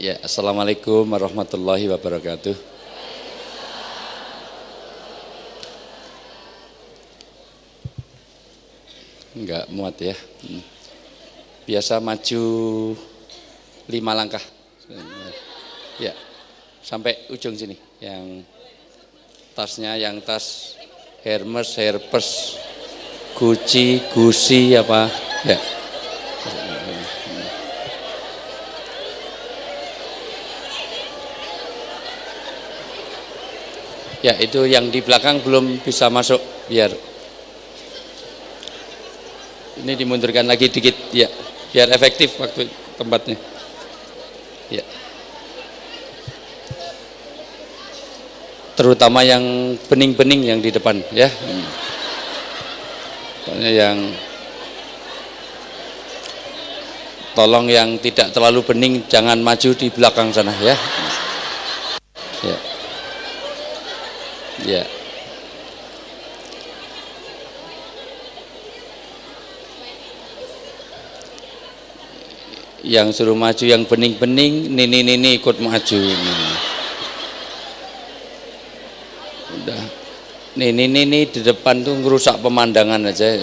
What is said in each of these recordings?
Ya, assalamualaikum warahmatullahi wabarakatuh. Enggak muat ya. Biasa maju 5 langkah. Ya, sampai ujung sini. Yang tasnya, yang tas Hermes, Herpes, Gucci, Gucci apa? Ya. Ya, itu yang di belakang belum bisa masuk, biar ini dimundurkan lagi dikit ya, biar efektif waktu tempatnya. Ya. Terutama yang bening-bening yang di depan ya. Soalnya yang tolong yang tidak terlalu bening jangan maju di belakang sana ya. Ya. Ya. Yang suruh maju yang bening-bening, nini ikut maju. Udah. Nini di depan tuh ngerusak pemandangan aja.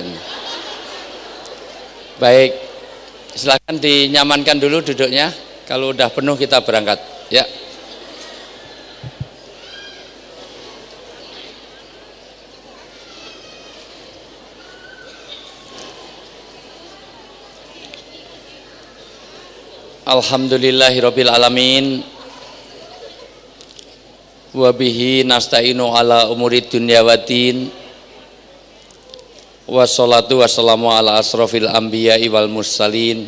Baik. Silakan dinyamankan dulu duduknya. Kalau udah penuh kita berangkat. Ya. Alhamdulillahirabbil alamin. Wa bihi nasta'inu ala umurid dunya waddin. Wassalatu wassalamu ala asrofil anbiya'i wal mursalin.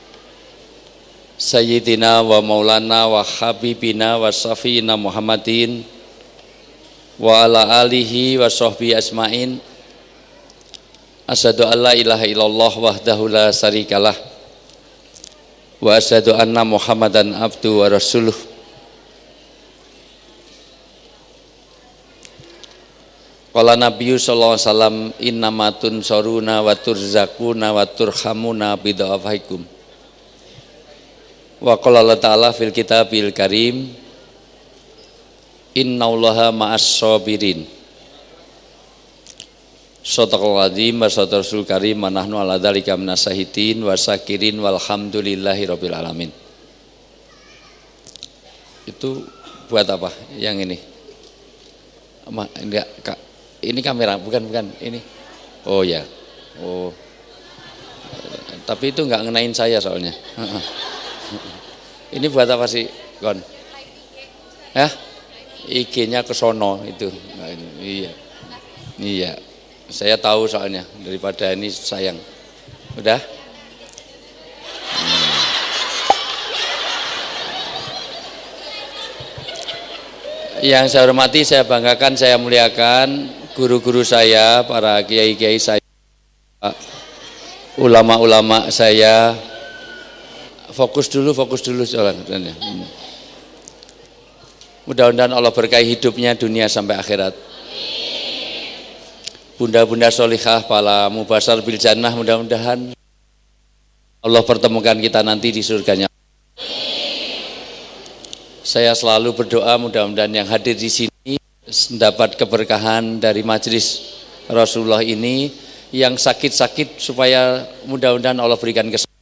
Sayyidina wa maulana wa habibina wa syafi'ina Muhammadin wa ala alihi wa sahbihi asma'in. Asyhadu an la ilaha illallah wahdahu la syarikalah wa asyhadu anna Muhammadan abdu wa rasuluh. Qala Nabiyyu sallallahu alaihi wasallam innamatun saruna wa turzakuna wa turhamuna bidha'afaikum. Wa qala Allah ta'ala fil kitabil karim innallaha ma'as sabirin. Shadaqallahul azim wa shadaqal rasul karim wa nahnu ala dzalika minas syahidin wa syakirin walhamdulillahirabbil alamin. Itu buat apa yang ini? Enggak, Kak. Ini kamera, bukan ini. Oh ya. Oh. Tapi itu enggak ngenain saya soalnya. Ini buat apa sih, Gon? Ya? IG-nya ke sono itu. Iya. Iya. Saya tahu soalnya, daripada ini sayang. Udah? Yang saya hormati, saya banggakan, saya muliakan guru-guru saya, para kiai-kiai saya, ulama-ulama saya. Fokus dulu soalnya. Mudah-mudahan Allah berkahi hidupnya dunia sampai akhirat. Bunda-bunda solihah, para mubasar bil jannah, mudah-mudahan Allah pertemukan kita nanti di surganya. Saya selalu berdoa mudah-mudahan yang hadir di sini mendapat keberkahan dari majelis Rasulullah ini, yang sakit-sakit supaya mudah-mudahan Allah berikan kesembuhan.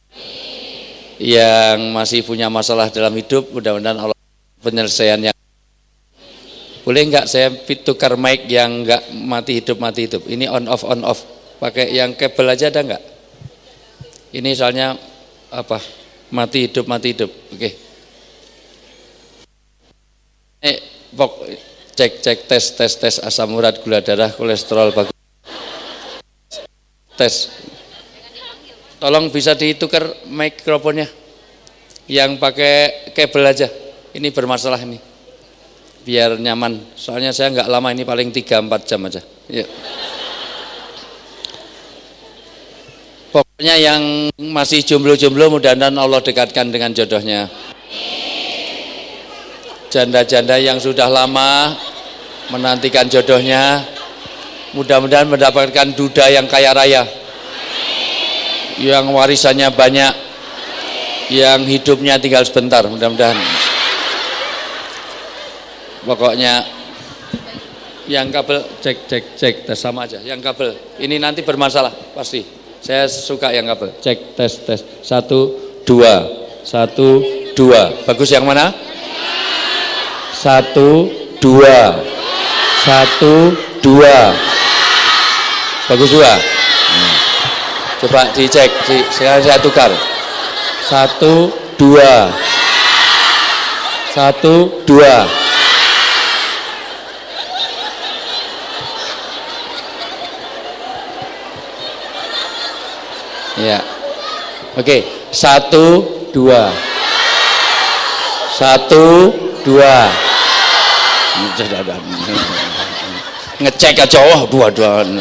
Yang masih punya masalah dalam hidup mudah-mudahan Allah penyelesaian yang. Boleh enggak saya tukar mic yang enggak mati hidup. Ini on off. Pakai yang kabel aja ada enggak? Ini soalnya apa? Mati hidup. Oke. Cek tes asam urat, gula darah, kolesterol bagus. Tes. Tolong bisa ditukar mikrofonnya. Yang pakai kabel aja. Ini bermasalah ini. Biar nyaman, soalnya saya nggak lama ini, paling 3-4 jam aja. Ya. Pokoknya yang masih jomblo-jomblo mudah-mudahan Allah dekatkan dengan jodohnya. Janda-janda yang sudah lama menantikan jodohnya mudah-mudahan mendapatkan duda yang kaya raya, yang warisannya banyak, Yang hidupnya tinggal sebentar, mudah-mudahan. Pokoknya yang kabel cek tes sama aja. Yang kabel ini nanti bermasalah pasti. Saya suka yang kabel. Cek tes 1 2 1 2. Bagus yang mana? 1 2 1 2. Bagus juga. Coba dicek. Sekarang saya tukar. 1 2 1 2. Ya, oke, 1 2 1 2. Ngecek aja, oh 2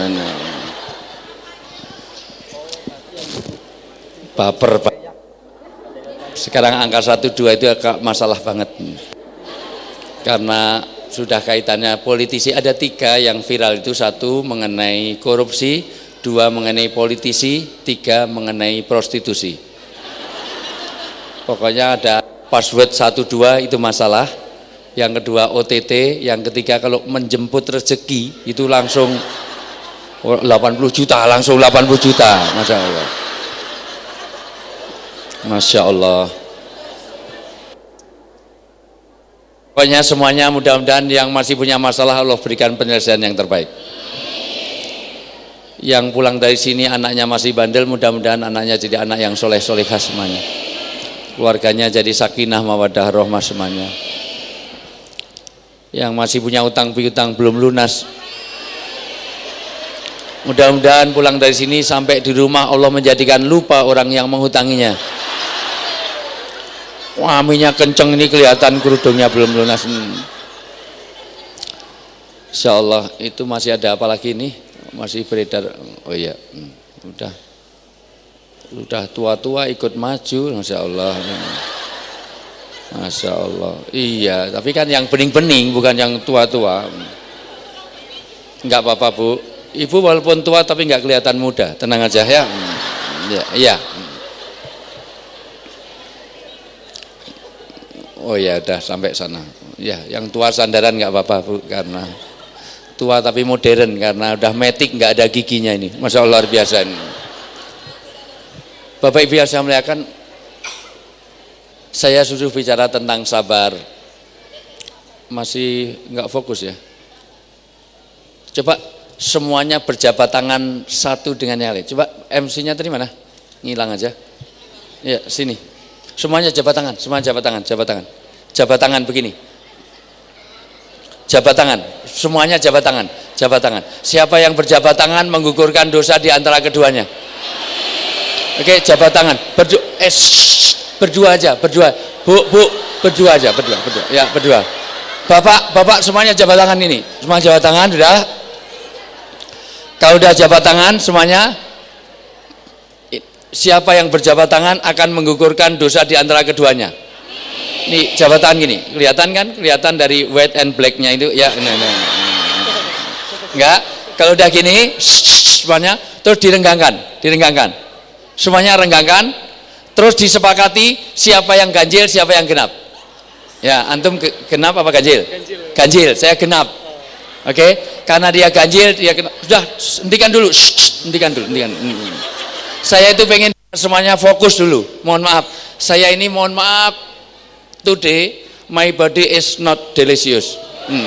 baper Pak. Sekarang angka 1 2 itu agak masalah banget, karena sudah kaitannya politisi. Ada 3 yang viral itu, 1 mengenai korupsi, 2 mengenai politisi, 3 mengenai prostitusi. Pokoknya ada password 1 2 itu masalah. Yang kedua OTT, yang ketiga kalau menjemput rezeki itu langsung 80 juta, langsung 80 juta. Masya Allah. Masya Allah. Pokoknya semuanya mudah-mudahan yang masih punya masalah Allah berikan penyelesaian yang terbaik. Yang pulang dari sini anaknya masih bandel, mudah-mudahan anaknya jadi anak yang soleh-solehah semuanya. Keluarganya jadi sakinah mawaddah rahmah semuanya. Yang masih punya utang piutang belum lunas, mudah-mudahan pulang dari sini sampai di rumah Allah menjadikan lupa orang yang menghutanginya. Wah, aminnya kenceng ini kelihatan kerudungnya belum lunas. Insya Allah. Itu masih ada apa lagi nih? Masih beredar. Oh iya, udah tua-tua ikut maju, Masya Allah. Masya Allah. Iya, tapi kan yang bening-bening bukan yang tua-tua. Enggak apa-apa Bu. Ibu walaupun tua tapi enggak kelihatan muda. Tenang aja ya. Iya. Oh ya, udah sampai sana. Ya, yang tua sandaran enggak apa-apa Bu, karena tua tapi modern, karena udah metik enggak ada giginya ini. Masya Allah, luar biasa ini. Bapak Ibu yang saya muliakan, saya suruh bicara tentang sabar. Masih enggak fokus ya? Coba semuanya berjabat tangan satu dengan yang lain. Coba MC-nya tadi mana? Ngilang aja. Ya, sini. Semuanya jabat tangan, semuanya jabat tangan. Jabat tangan begini. Jabat tangan, semuanya jabat tangan. Siapa yang berjabat tangan menggugurkan dosa di antara keduanya? Oke, jabat tangan. Berdua aja. Bu, berdua aja. Ya, berdua. Bapak semuanya jabat tangan ini. Semua jabat tangan sudah. Kalau udah jabat tangan semuanya, siapa yang berjabat tangan akan menggugurkan dosa di antara keduanya. Nih jabat tangan gini, kelihatan kan? Kelihatan dari white and black-nya itu ya. Enggak, kalau udah gini semuanya terus direnggangkan. Semuanya renggangkan, terus disepakati siapa yang ganjil, siapa yang genap. Ya, antum genap apa ganjil? Ganjil, saya genap. Oke, karena dia ganjil, dia genap. Sudah, hentikan dulu. Saya itu pengen semuanya fokus dulu. Mohon maaf, saya ini mohon maaf. Today my body is not delicious.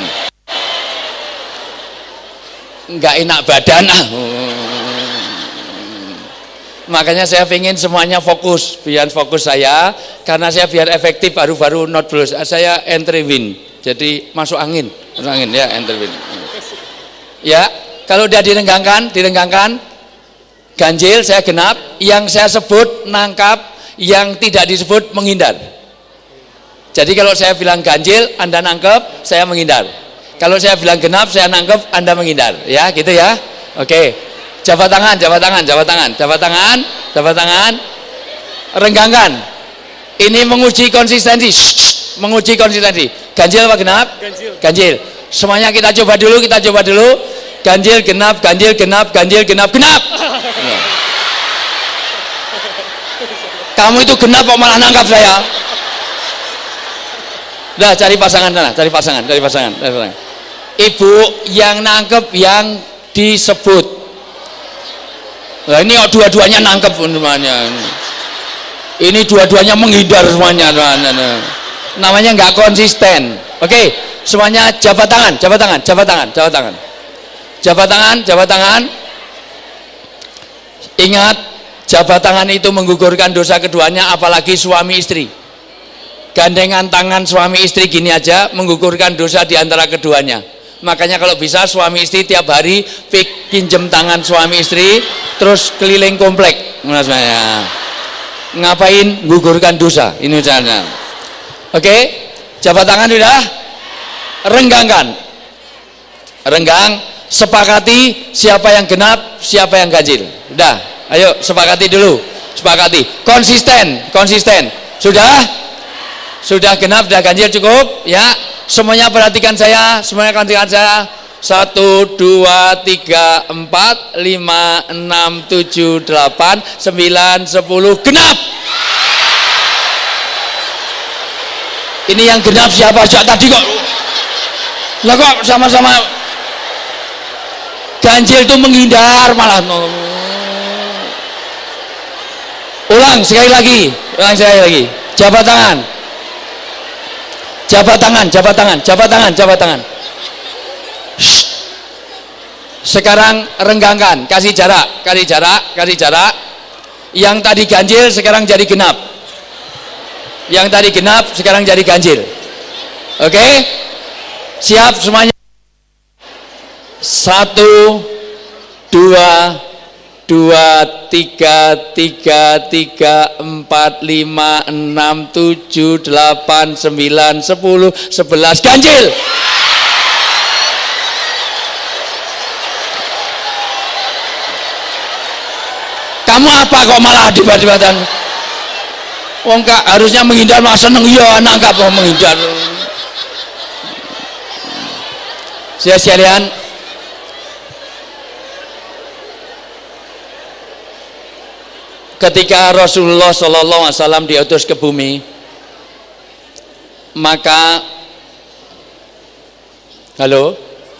Enggak enak badan. Makanya saya pengen semuanya fokus, biar fokus saya, karena saya biar efektif baru-baru not blues. Saya entry win, jadi masuk angin ya, entry win. Ya, kalau udah direnggangkan, ganjil saya genap, yang saya sebut nangkap, yang tidak disebut menghindar. Jadi kalau saya bilang ganjil, Anda nangkep, saya menghindar. Kalau saya bilang genap, saya nangkep, Anda menghindar. Ya, gitu ya. Oke. Jabat tangan. Renggangkan. Ini menguji konsistensi. Ganjil apa genap? Ganjil. Semuanya kita coba dulu. Ganjil, genap. Kamu itu genap kok malah nangkap saya. Udah cari pasangan sana, cari pasangan. Ibu yang nangkep yang disebut. Nah ini dua-duanya nangkep semuanya. Ini dua-duanya menghindar semuanya. Namanya nggak konsisten. Oke, semuanya jabat tangan. Ingat, jabat tangan itu menggugurkan dosa keduanya, apalagi suami istri. Gandengan tangan suami istri gini aja menggugurkan dosa di antara keduanya. Makanya kalau bisa suami istri tiap hari pinjem tangan suami istri terus keliling komplek. Ngapain? Gugurkan dosa. Ini caranya. Oke, jabat tangan sudah. Renggang, sepakati siapa yang genap, siapa yang ganjil. Udah, ayo sepakati dulu. Konsisten. Sudah genap, sudah ganjil, cukup ya. Semuanya perhatikan saya. 1, 2, 3, 4, 5, 6, 7, 8, 9, 10 genap. Ini yang genap siapa? Sejak tadi kok. Lah kok sama-sama ganjil itu menghindar malah. Ulang sekali lagi. Jabat tangan. Shh. Sekarang renggangkan, kasih jarak. Yang tadi ganjil sekarang jadi genap. Yang tadi genap sekarang jadi ganjil. Oke? Siap semuanya. 1, 2, 3, 4, 5, 6, 7, 8, 9, 10, 11 ganjil. Kamu apa kok malah debat-debatan? Wong kak harusnya menghindar, malah seneng ya nangkap kok menghindar. Sekalian, ketika Rasulullah SAW diutus ke bumi, maka halo,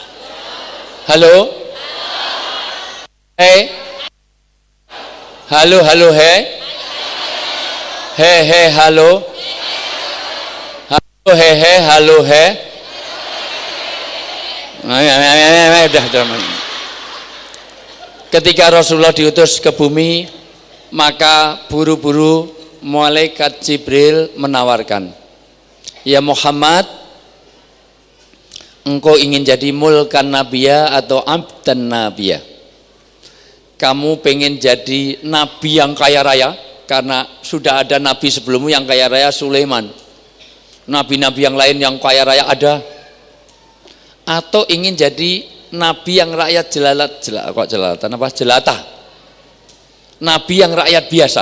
hei, halo, ketika Rasulullah diutus ke bumi, maka buru-buru malaikat Jibril menawarkan, ya Muhammad, engkau ingin jadi mulkan nabiya atau abdan nabiya? Kamu pengen jadi nabi yang kaya raya? Karena sudah ada nabi sebelummu yang kaya raya, Sulaiman. Nabi-nabi yang lain yang kaya raya ada. Atau ingin jadi nabi yang rakyat jelata, nabi yang rakyat biasa?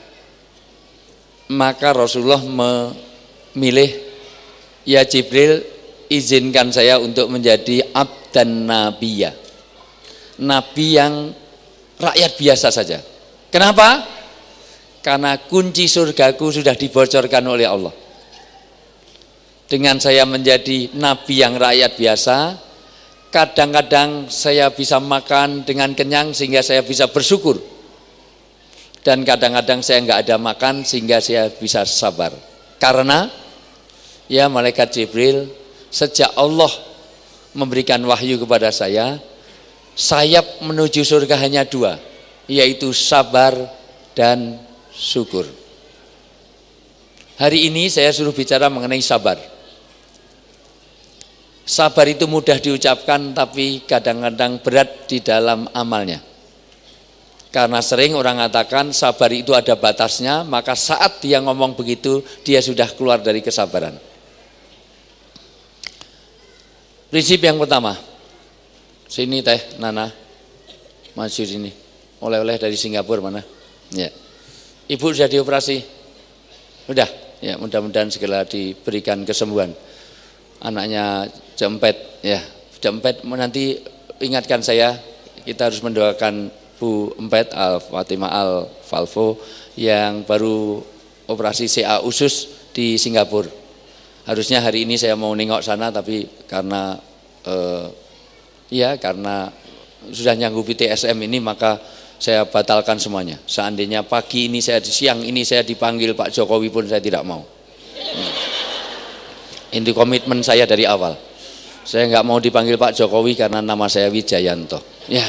Maka Rasulullah memilih, ya Jibril, izinkan saya untuk menjadi abdan nabiyya, nabi yang rakyat biasa saja. Kenapa? Karena kunci surgaku sudah dibocorkan oleh Allah. Dengan saya menjadi nabi yang rakyat biasa, kadang-kadang saya bisa makan dengan kenyang sehingga saya bisa bersyukur. Dan kadang-kadang saya nggak ada makan sehingga saya bisa sabar. Karena ya malaikat Jibril, sejak Allah memberikan wahyu kepada saya, sayap menuju surga hanya 2, yaitu sabar dan syukur. Hari ini saya suruh bicara mengenai sabar. Sabar itu mudah diucapkan tapi kadang-kadang berat di dalam amalnya. Karena sering orang mengatakan sabar itu ada batasnya, maka saat dia ngomong begitu, dia sudah keluar dari kesabaran. Prinsip yang pertama, sini Teh Nana, maju sini, oleh-oleh dari Singapura mana? Ya. Ibu sudah dioperasi? Udah, ya mudah-mudahan segera diberikan kesembuhan. Anaknya Jempet, ya Jempet, nanti ingatkan saya, kita harus mendoakan Bu Empet Al Fatimah Al Falfo yang baru operasi CA usus di Singapura. Harusnya hari ini saya mau nengok sana, tapi karena karena sudah nyanggupi TSM ini, maka saya batalkan semuanya. Seandainya pagi ini siang ini saya dipanggil Pak Jokowi pun saya tidak mau. Ini komitmen saya dari awal. Saya nggak mau dipanggil Pak Jokowi karena nama saya Wijayanto. Ya,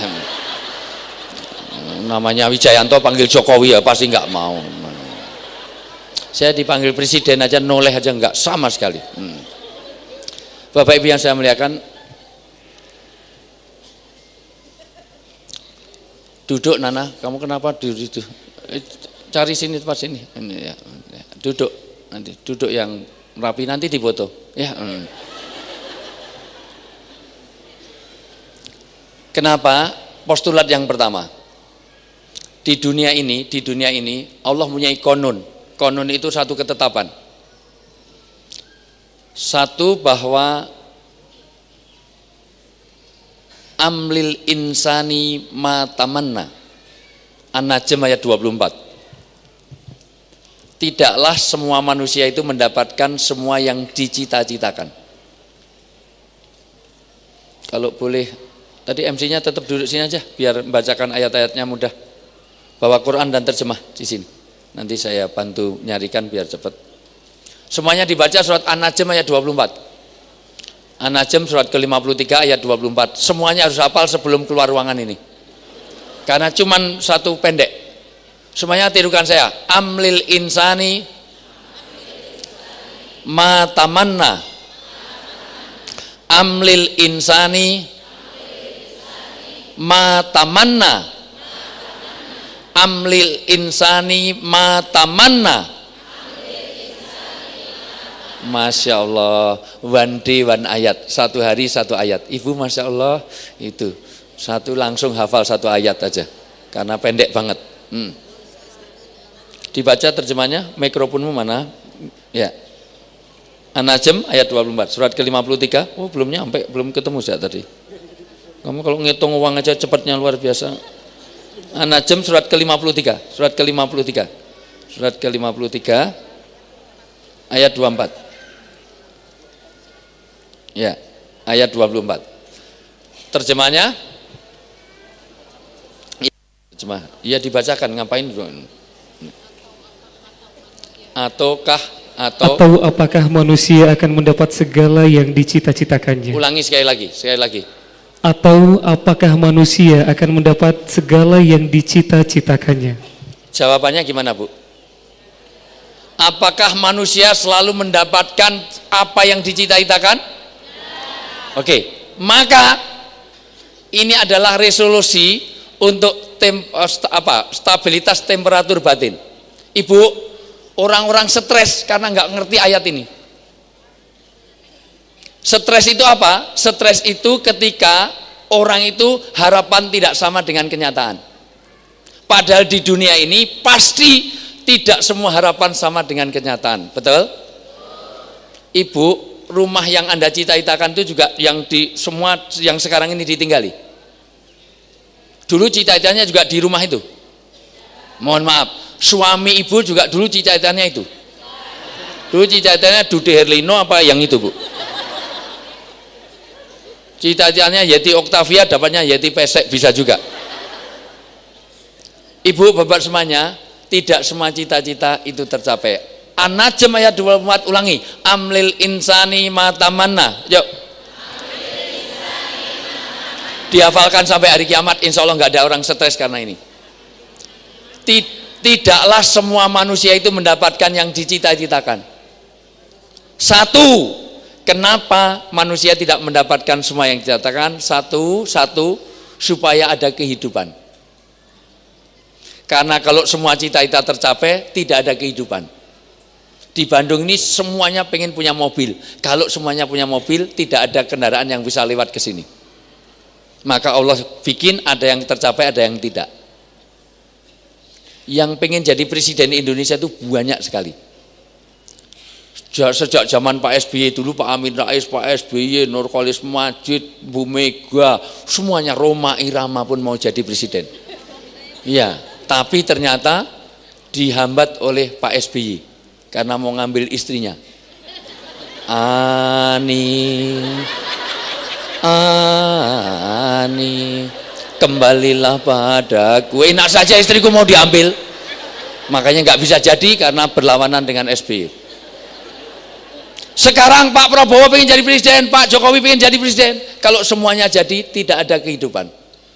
namanya Wijayanto panggil Jokowi ya pasti nggak mau. Saya dipanggil presiden aja noleh aja nggak sama sekali. Bapak Ibu yang saya muliakan, duduk Nana, kamu kenapa duduk? Cari sini tempat sini. Ini ya. Duduk nanti, duduk yang rapi nanti difoto. Ya. Kenapa? Postulat yang pertama. Di dunia ini Allah punya konon. Konon itu satu ketetapan. Satu, bahwa amlil insani ma tamanna. An-Najm ayat 24. Tidaklah semua manusia itu mendapatkan semua yang dicita-citakan. Kalau boleh, tadi MC-nya tetap duduk sini aja biar membacakan ayat-ayatnya mudah. Bawa Quran dan terjemah di sini. Nanti saya bantu nyarikan biar cepat. Semuanya dibaca surat An-Najm ayat 24. An-Najm surat ke-53 ayat 24. Semuanya harus hafal sebelum keluar ruangan ini. Karena cuman satu pendek. Semuanya tirukan saya. Amlil insani ma tamanna. Amlil insani ma tamanna. Amlil insani ma tamanna. Masya Allah, one day one ayat, satu hari satu ayat. Ibu Masya Allah, itu satu langsung hafal satu ayat aja, karena pendek banget. Dibaca terjemahnya, mikrofonmu mana? Ya. An-Najm ayat 24, surat ke-53. Oh, belum nyampe, belum ketemu saya tadi. Kamu kalau ngitung uang aja cepatnya luar biasa. An-Najm surat ke-53, surat ke-53. Surat ke-53 ayat 24. Ya, ayat 24. Terjemahnya? Terjemah. Ya dibacakan, ngapain? Atau apakah manusia akan mendapat segala yang dicita-citakannya? Ulangi sekali lagi. Atau apakah manusia akan mendapat segala yang dicita-citakannya? Jawabannya gimana, Bu? Apakah manusia selalu mendapatkan apa yang dicita-citakan? Oke, maka ini adalah resolusi untuk stabilitas temperatur batin. Ibu, orang-orang stres karena nggak ngerti ayat ini. Stres itu apa? Stres itu ketika orang itu harapan tidak sama dengan kenyataan. Padahal di dunia ini pasti tidak semua harapan sama dengan kenyataan. Betul? Ibu, rumah yang Anda cita-citakan itu juga yang sekarang ini ditinggali. Dulu cita-citanya juga di rumah itu. Mohon maaf, suami ibu juga dulu cita-citanya itu. Dulu cita-citanya Dude Herlino apa yang itu, Bu? Cita-citanya Yeti Octavia, dapatnya Yeti Pesek, bisa juga. Ibu, bapak semuanya, tidak semua cita-cita itu tercapai. An-Najm ayat 24, ulangi. Amlil insani ma tamanna. Yuk. Dihafalkan sampai hari kiamat, insya Allah nggak ada orang stres karena ini. Tidaklah semua manusia itu mendapatkan yang dicita-citakan. Satu, kenapa manusia tidak mendapatkan semua yang dicita-citakan? Satu, supaya ada kehidupan. Karena kalau semua cita-cita tercapai, tidak ada kehidupan. Di Bandung ini semuanya pengen punya mobil. Kalau semuanya punya mobil, tidak ada kendaraan yang bisa lewat ke sini. Maka Allah bikin ada yang tercapai, ada yang tidak. Yang pengen jadi presiden Indonesia itu banyak sekali. Sejak zaman Pak SBY dulu, Pak Amin Rais, Pak SBY, Nurcholish Madjid, Bu Mega, semuanya Rhoma Irama pun mau jadi presiden. Iya, tapi ternyata dihambat oleh Pak SBY karena mau ngambil istrinya. Ani, kembalilah padaku. Enak saja istriku mau diambil. Makanya nggak bisa jadi karena berlawanan dengan SBY. Sekarang Pak Prabowo pengen jadi presiden, Pak Jokowi pengen jadi presiden. Kalau semuanya jadi, tidak ada kehidupan.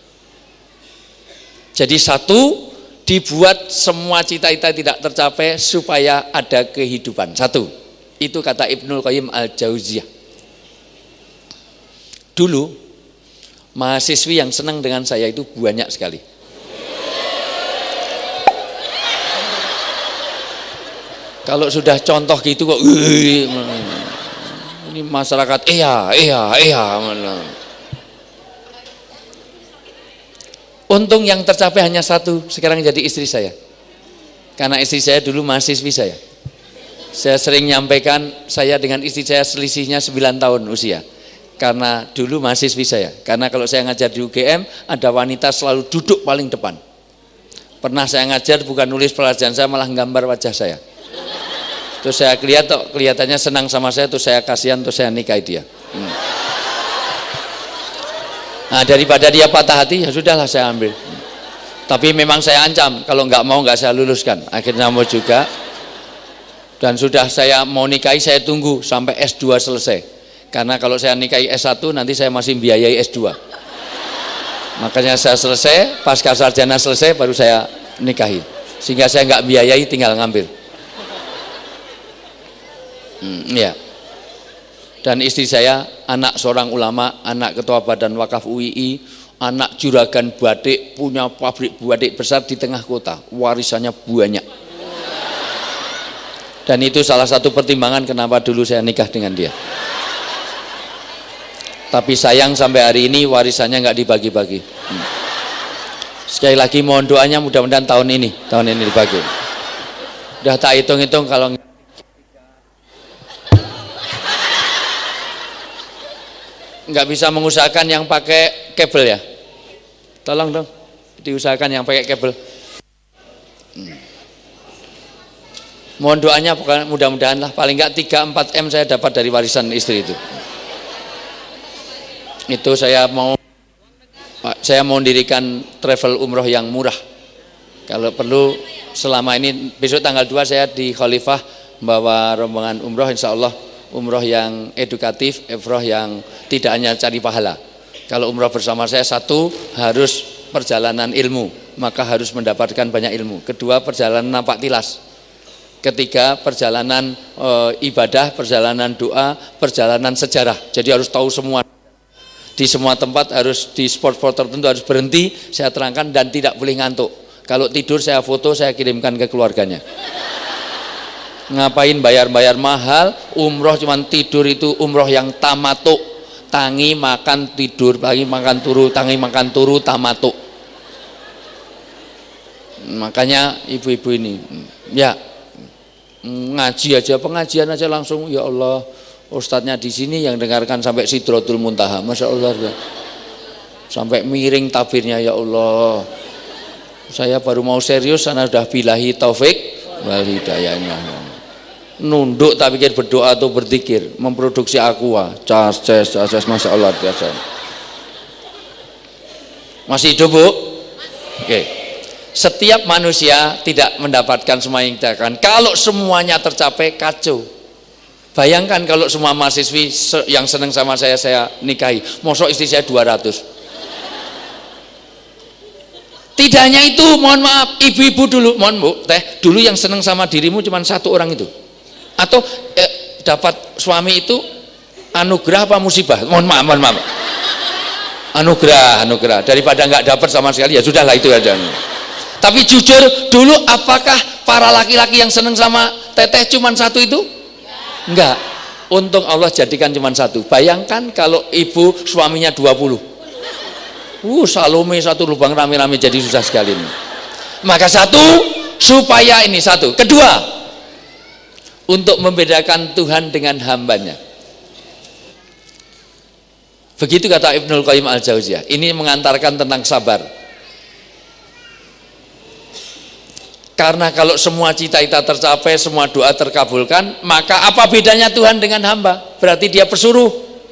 Jadi satu, dibuat semua cita-cita tidak tercapai supaya ada kehidupan. Satu, itu kata Ibnul Qayyim Al-Jauziyah. Dulu mahasiswi yang senang dengan saya itu banyak sekali. Kalau sudah contoh gitu kok ini masyarakat Untung yang tercapai hanya satu, sekarang jadi istri saya. Karena istri saya dulu mahasiswi saya. Saya sering nyampaikan saya dengan istri saya selisihnya 9 tahun usia. Karena dulu mahasiswi saya. Karena kalau saya ngajar di UGM, ada wanita selalu duduk paling depan. Pernah saya ngajar bukan nulis pelajaran saya, malah gambar wajah saya. Terus saya kelihatannya senang sama saya, terus saya kasihan, terus saya nikahi dia. Nah, daripada dia patah hati, ya sudahlah saya ambil. Tapi memang saya ancam, kalau nggak mau nggak saya luluskan. Akhirnya mau juga. Dan sudah saya mau nikahi, saya tunggu sampai S2 selesai. Karena kalau saya nikahi S1 nanti saya masih biayai S2. Makanya saya selesai, pasca sarjana selesai baru saya nikahi. Sehingga saya nggak biayai, tinggal ngambil. Ya. Dan istri saya anak seorang ulama, anak ketua Badan Wakaf UII, anak juragan batik, punya pabrik batik besar di tengah kota, warisannya banyak. Dan itu salah satu pertimbangan kenapa dulu saya nikah dengan dia. Tapi sayang sampai hari ini warisannya nggak dibagi-bagi. Sekali lagi mohon doanya, mudah-mudahan tahun ini dibagi. Udah tak hitung-hitung kalau nggak bisa mengusahakan yang pakai kabel ya, tolong dong diusahakan yang pakai kabel. Mohon doanya, mudah-mudahan lah paling nggak 3-4 M saya dapat dari warisan istri itu. Itu saya mau mendirikan travel umroh yang murah. Kalau perlu selama ini, besok tanggal 2 saya di Khalifah bawa rombongan umroh, insya Allah umroh yang edukatif, umroh yang tidak hanya cari pahala. Kalau umroh bersama saya, satu, harus perjalanan ilmu, maka harus mendapatkan banyak ilmu. Kedua, perjalanan nampak tilas. Ketiga, perjalanan ibadah, perjalanan doa, perjalanan sejarah. Jadi harus tahu semua. Di semua tempat harus, di spot-spot tertentu harus berhenti, saya terangkan, dan tidak boleh ngantuk. Kalau tidur saya foto, saya kirimkan ke keluarganya. Ngapain bayar-bayar mahal, umroh cuman tidur, itu umroh yang tamatuk, tangi makan tidur, tangi makan turu, tangi makan turu, tamatuk. Makanya ibu-ibu ini ya ngaji aja, pengajian aja langsung, ya Allah, ustadznya di sini yang dengarkan sampai Sidratul Muntaha, masya Allah, sampai miring tabirnya, ya Allah. Saya baru mau serius, sana sudah billahi taufik wal hidayah. Nunduk tak pikir berdoa atau berzikir, memproduksi aqua, cas, masya Allah biasa. Masih hidup Bu? Oke. Setiap manusia tidak mendapatkan semua yang diinginkan. Kalau semuanya tercapai, kacau. Bayangkan kalau semua mahasiswi yang senang sama saya nikahi, mosok istri saya 200. Tidak hanya itu, mohon maaf, ibu-ibu dulu, mohon Bu, teh, dulu yang senang sama dirimu cuma satu orang itu. Atau dapat suami itu anugerah apa musibah? Mohon maaf. Anugerah. Daripada nggak dapat sama sekali, ya sudahlah itu aja. Tapi jujur, dulu apakah para laki-laki yang senang sama teteh cuma satu itu? Enggak. Untung Allah jadikan cuma satu. Bayangkan kalau ibu suaminya 20. Salome satu lubang rame-rame, jadi susah sekali ini. Maka satu, supaya ini satu. Kedua, untuk membedakan Tuhan dengan hambanya. Begitu kata Ibnul Qayyim Al-Jauziyah. Ini mengantarkan tentang sabar. Karena kalau semua cita-cita tercapai, semua doa terkabulkan, maka apa bedanya Tuhan dengan hamba? Berarti dia pesuruh.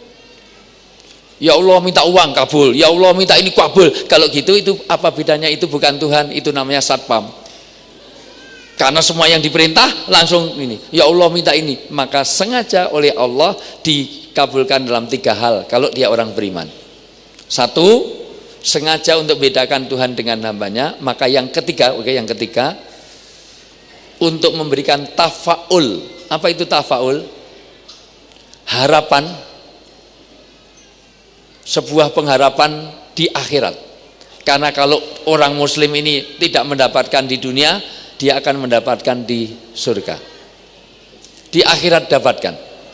Ya Allah minta uang kabul, ya Allah minta ini kabul. Kalau gitu itu apa bedanya? Itu bukan Tuhan, itu namanya satpam. Karena semua yang diperintah langsung ini, ya Allah minta ini, maka sengaja oleh Allah dikabulkan dalam 3 hal kalau dia orang beriman. 1, sengaja untuk bedakan Tuhan dengan hambanya. Maka yang ketiga, yang ketiga, untuk memberikan tafaul. Apa itu tafaul? Harapan, sebuah pengharapan di akhirat. Karena kalau orang muslim ini tidak mendapatkan di dunia, dia akan mendapatkan di surga. Di akhirat dapatkan.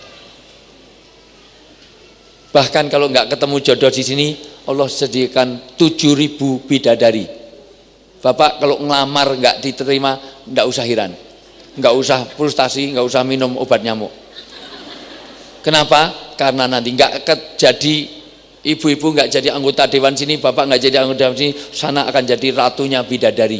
Bahkan kalau nggak ketemu jodoh di sini, Allah sediakan 7.000 bidadari. Bapak kalau ngelamar nggak diterima, nggak usah heran, nggak usah frustasi, nggak usah minum obat nyamuk. Kenapa? Karena nanti nggak jadi ibu-ibu, nggak jadi anggota dewan sini, bapak nggak jadi anggota dewan sini, sana akan jadi ratunya bidadari.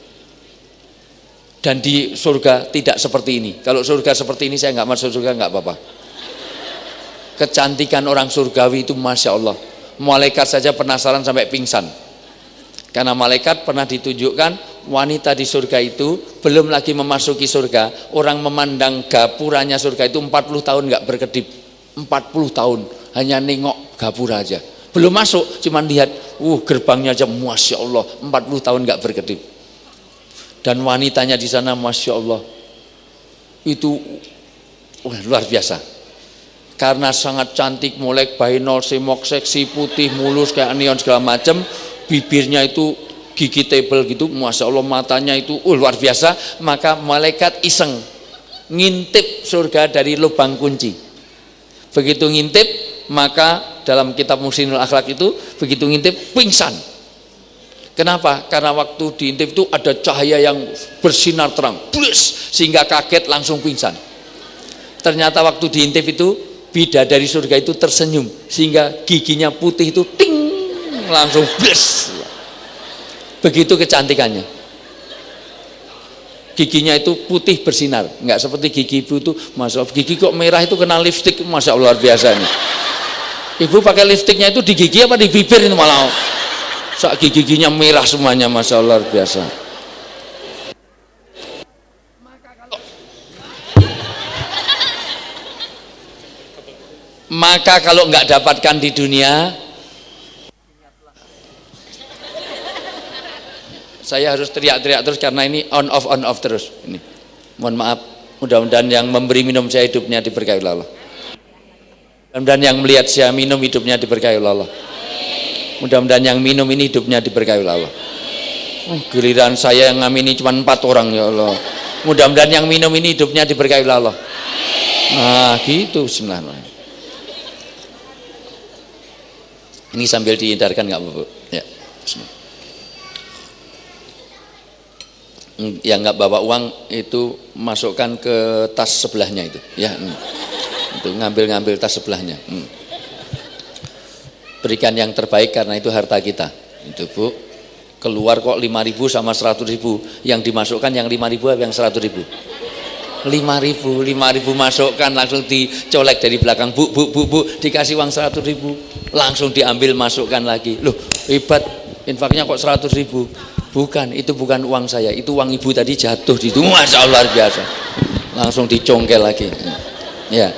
Dan di surga tidak seperti ini. Kalau surga seperti ini saya nggak masuk surga, nggak apa-apa. Kecantikan orang surgawi itu masya Allah. Malaikat saja penasaran sampai pingsan. Karena malaikat pernah ditunjukkan wanita di surga itu belum lagi memasuki surga, orang memandang gapuranya surga itu 40 tahun nggak berkedip, 40 tahun hanya nengok gapura aja, belum masuk, cuman lihat, gerbangnya aja masya Allah 40 tahun nggak berkedip. Dan wanitanya di sana masya Allah itu luar biasa, karena sangat cantik, molek, bainol, semok, seksi, putih, mulus kayak neon segala macam. Bibirnya itu gigi tebel gitu, masya Allah, matanya itu luar biasa. Maka malaikat iseng ngintip surga dari lubang kunci. Begitu ngintip, maka dalam kitab Muhsinul Akhlak itu begitu ngintip pingsan. Kenapa? Karena waktu diintip itu ada cahaya yang bersinar terang, plus, sehingga kaget langsung pingsan. Ternyata waktu diintip itu bidadari surga itu tersenyum sehingga giginya putih itu ting, langsung bless. Begitu kecantikannya, giginya itu putih bersinar, nggak seperti gigi ibu itu, masya Allah, gigi kok merah itu kena lipstik, masya Allah luar biasa nih. Ibu pakai lipstiknya itu di gigi apa di bibir itu malah giginya merah semuanya, masya Allah luar biasa. Maka kalau nggak dapatkan di dunia, saya harus teriak-teriak terus karena ini on off terus. Ini, mohon maaf. Mudah-mudahan yang memberi minum saya hidupnya diberkahi oleh Allah. Mudah-mudahan yang melihat saya minum hidupnya diberkahi oleh Allah. Mudah-mudahan yang minum ini hidupnya diberkahi oleh Allah. Giliran saya yang ngamini cuma 4 orang, ya Allah. Mudah-mudahan yang minum ini hidupnya diberkahi oleh Allah. Nah, gitu. Bismillahirrahmanirrahim. Ini sambil dihindarkan nggak apa-apa? Ya. Yang nggak bawa uang itu masukkan ke tas sebelahnya itu, ya. Itu ngambil tas sebelahnya. Berikan yang terbaik karena itu harta kita. Itu Bu. Keluar kok 5.000 sama 100.000. Yang dimasukkan yang 5.000 apa yang 100.000? 5.000 masukkan, langsung dicolek dari belakang. Bu, dikasih uang 100.000, langsung diambil masukkan lagi. Loh, hebat, infaknya kok 100.000. Bukan, itu bukan uang saya, itu uang ibu tadi jatuh di situ, masya Allah luar biasa. Langsung dicongkel lagi. Ya.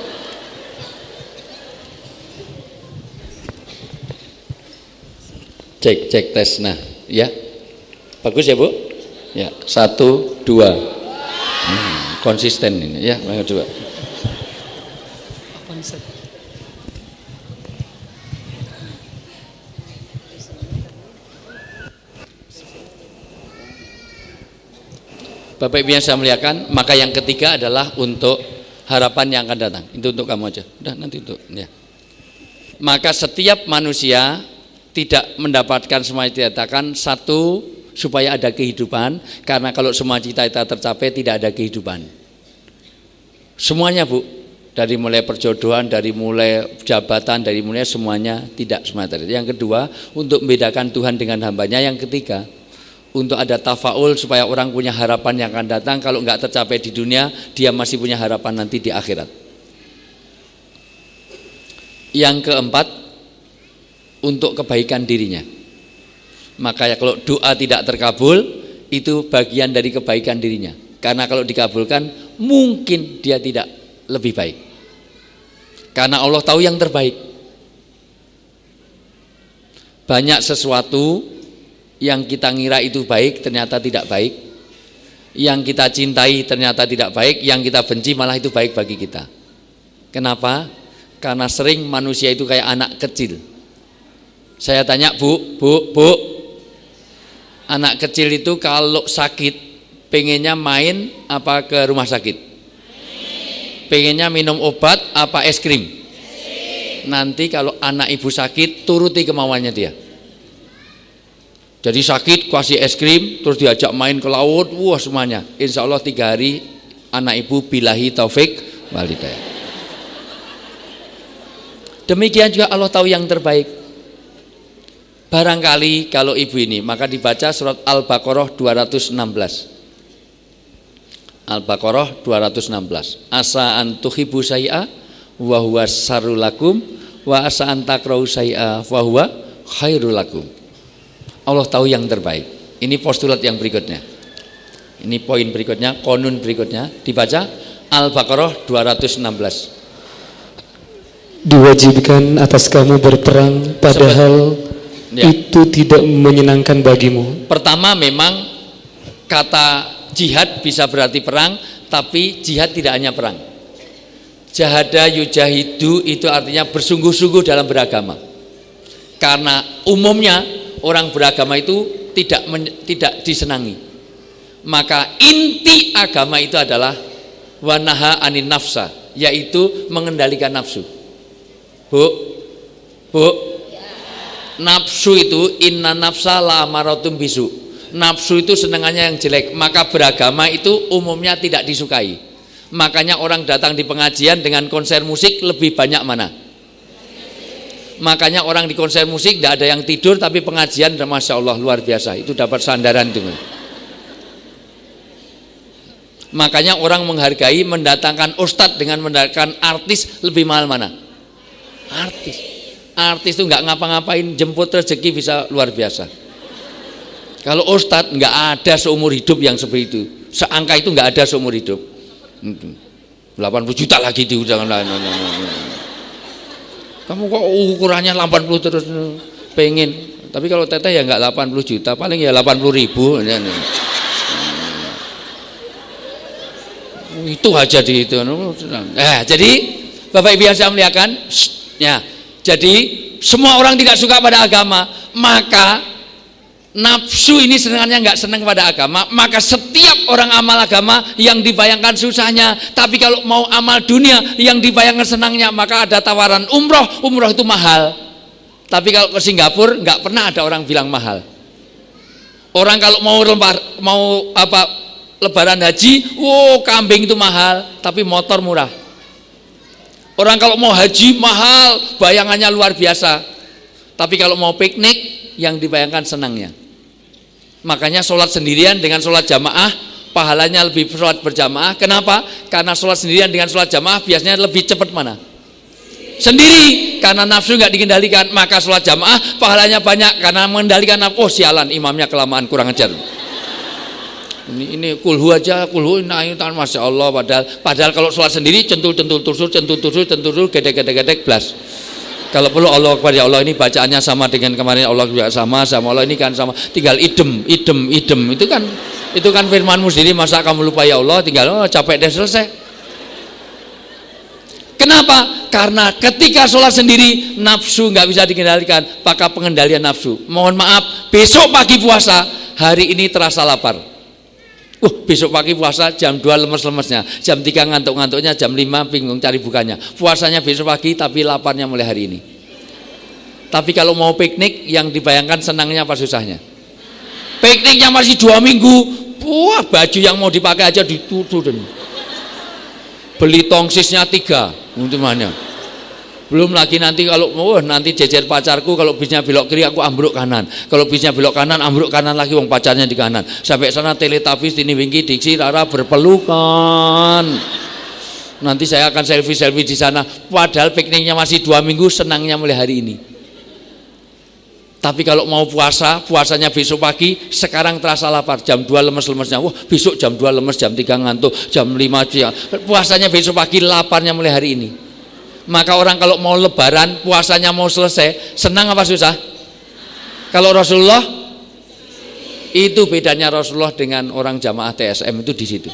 Cek tes, nah, ya, bagus ya Bu. Ya, 1, 2. Konsisten ini ya, yang kedua. Bapak Ibu yang saya muliakan, maka yang ketiga adalah untuk harapan yang akan datang. Itu untuk kamu aja. Udah nanti untuk ya. Maka setiap manusia tidak mendapatkan semua yang dikatakan, satu, supaya ada kehidupan, karena kalau semua cita-cita tercapai tidak ada kehidupan. Semuanya Bu, dari mulai perjodohan, dari mulai jabatan, dari mulai semuanya tidak semua terjadi. Yang kedua, untuk membedakan Tuhan dengan hambanya. Yang ketiga, untuk ada tafaul supaya orang punya harapan yang akan datang. Kalau nggak tercapai di dunia, dia masih punya harapan nanti di akhirat. Yang keempat, untuk kebaikan dirinya. Maka kalau doa tidak terkabul, itu bagian dari kebaikan dirinya. Karena kalau dikabulkan, mungkin dia tidak lebih baik. Karena Allah tahu yang terbaik. Banyak sesuatu yang kita ngira itu baik, ternyata tidak baik. Yang kita cintai ternyata tidak baik, yang kita benci malah itu baik bagi kita. Kenapa? Karena sering manusia itu kayak anak kecil. Saya tanya, Bu, anak kecil itu kalau sakit pengennya main apa ke rumah sakit? Pengennya minum obat apa es krim? Nanti kalau anak ibu sakit, turuti kemauannya dia. Jadi sakit kasih es krim, terus diajak main ke laut, wah semuanya. Insya Allah 3 hari anak ibu billahi taufik walhidayah. Demikian juga Allah tahu yang terbaik. Barangkali kalau ibu ini, maka dibaca surat Al-Baqarah 216. Al-Baqarah 216. Asa an tuhibbu syai'a wa huwa syarrul lakum wa asa an takrahu syai'a wa huwa khairul lakum. Allah tahu yang terbaik. Ini postulat yang berikutnya. Ini poin berikutnya, konun berikutnya. Dibaca Al-Baqarah 216. Diwajibkan atas kamu berperang padahal itu tidak menyenangkan bagimu. Pertama, memang kata jihad bisa berarti perang, tapi jihad tidak hanya perang. Jahada yujahidu itu artinya bersungguh-sungguh dalam beragama. Karena umumnya orang beragama itu tidak disenangi. Maka inti agama itu adalah wanaha anin nafsa, yaitu mengendalikan nafsu. Bu, nafsu itu inna nafsa la amaratum bisu. Nafsu itu senangannya yang jelek. Maka beragama itu umumnya tidak disukai. Makanya orang datang di pengajian dengan konser musik lebih banyak mana? Makanya orang di konser musik tidak ada yang tidur, tapi pengajian masya Allah luar biasa. Itu dapat sandaran itu. Makanya orang menghargai mendatangkan ustadz dengan mendatangkan artis lebih mahal mana? Artis itu nggak ngapa-ngapain, jemput rezeki bisa luar biasa. Kalau ustadz nggak ada seumur hidup yang seperti itu. Seangka itu nggak ada seumur hidup. 80 juta lagi itu jangan. Kamu kok ukurannya 80 terus pengen. Tapi kalau teteh ya nggak 80 juta, paling ya 80 ribu. Itu aja di itu. Jadi Bapak Ibu yang saya muliakan, ya. Jadi semua orang tidak suka pada agama, maka nafsu ini senangnya nggak senang pada agama, maka setiap orang amal agama yang dibayangkan susahnya. Tapi kalau mau amal dunia yang dibayangkan senangnya, maka ada tawaran umroh itu mahal. Tapi kalau ke Singapura nggak pernah ada orang bilang mahal. Orang kalau mau lebaran haji, kambing itu mahal, tapi motor murah. Orang kalau mau haji mahal, bayangannya luar biasa. Tapi kalau mau piknik, yang dibayangkan senangnya. Makanya sholat sendirian dengan sholat jamaah, pahalanya lebih sholat berjamaah. Kenapa? Karena sholat sendirian dengan sholat jamaah biasanya lebih cepat mana? Sendiri, karena nafsu nggak dikendalikan. Maka sholat jamaah pahalanya banyak, karena mengendalikan nafsu. Sialan, imamnya kelamaan, kurang ajar. Ini kulhu aja, kulhu ini masya Allah. Padahal kalau sholat sendiri centul tursur, gedek blas. Kalau perlu Allah kepada Allah ini bacaannya sama dengan kemarin, Allah juga sama Allah ini kan sama. Tinggal idem. Itu kan firmanmu sendiri, masa kamu lupa ya Allah? Tinggal capek deh, selesai. Kenapa? Karena ketika sholat sendiri nafsu nggak bisa dikendalikan, maka pengendalian nafsu. Mohon maaf, besok pagi puasa, hari ini terasa lapar. Besok pagi puasa jam 2 lemes-lemesnya, jam 3 ngantuk-ngantuknya, jam 5 bingung cari bukanya. Puasanya besok pagi tapi laparnya mulai hari ini. Tapi kalau mau piknik, yang dibayangkan senangnya apa susahnya? Pikniknya masih 2 minggu, baju yang mau dipakai aja ditutup. Beli tongsisnya 3, gimana? Belum lagi nanti kalau nanti jejer pacarku, kalau bisnya belok kiri aku ambruk kanan, kalau bisnya belok kanan ambruk kanan lagi, wong pacarnya di kanan. Sampai sana Teletubbies, Tini Winky, Diksi, Rara berpelukan. Nanti saya akan selfie di sana. Padahal pikniknya masih 2 minggu, senangnya mulai hari ini. Tapi kalau mau puasanya besok pagi, sekarang terasa lapar, jam 2 lemes-lemesnya, wah besok jam 2 lemes, jam 3 ngantuk, jam 5 siang. Puasanya besok pagi, laparnya mulai hari ini. Maka orang kalau mau lebaran, puasanya mau selesai, senang apa susah? Kalau Rasulullah, itu bedanya Rasulullah dengan orang jamaah TSM itu di situ.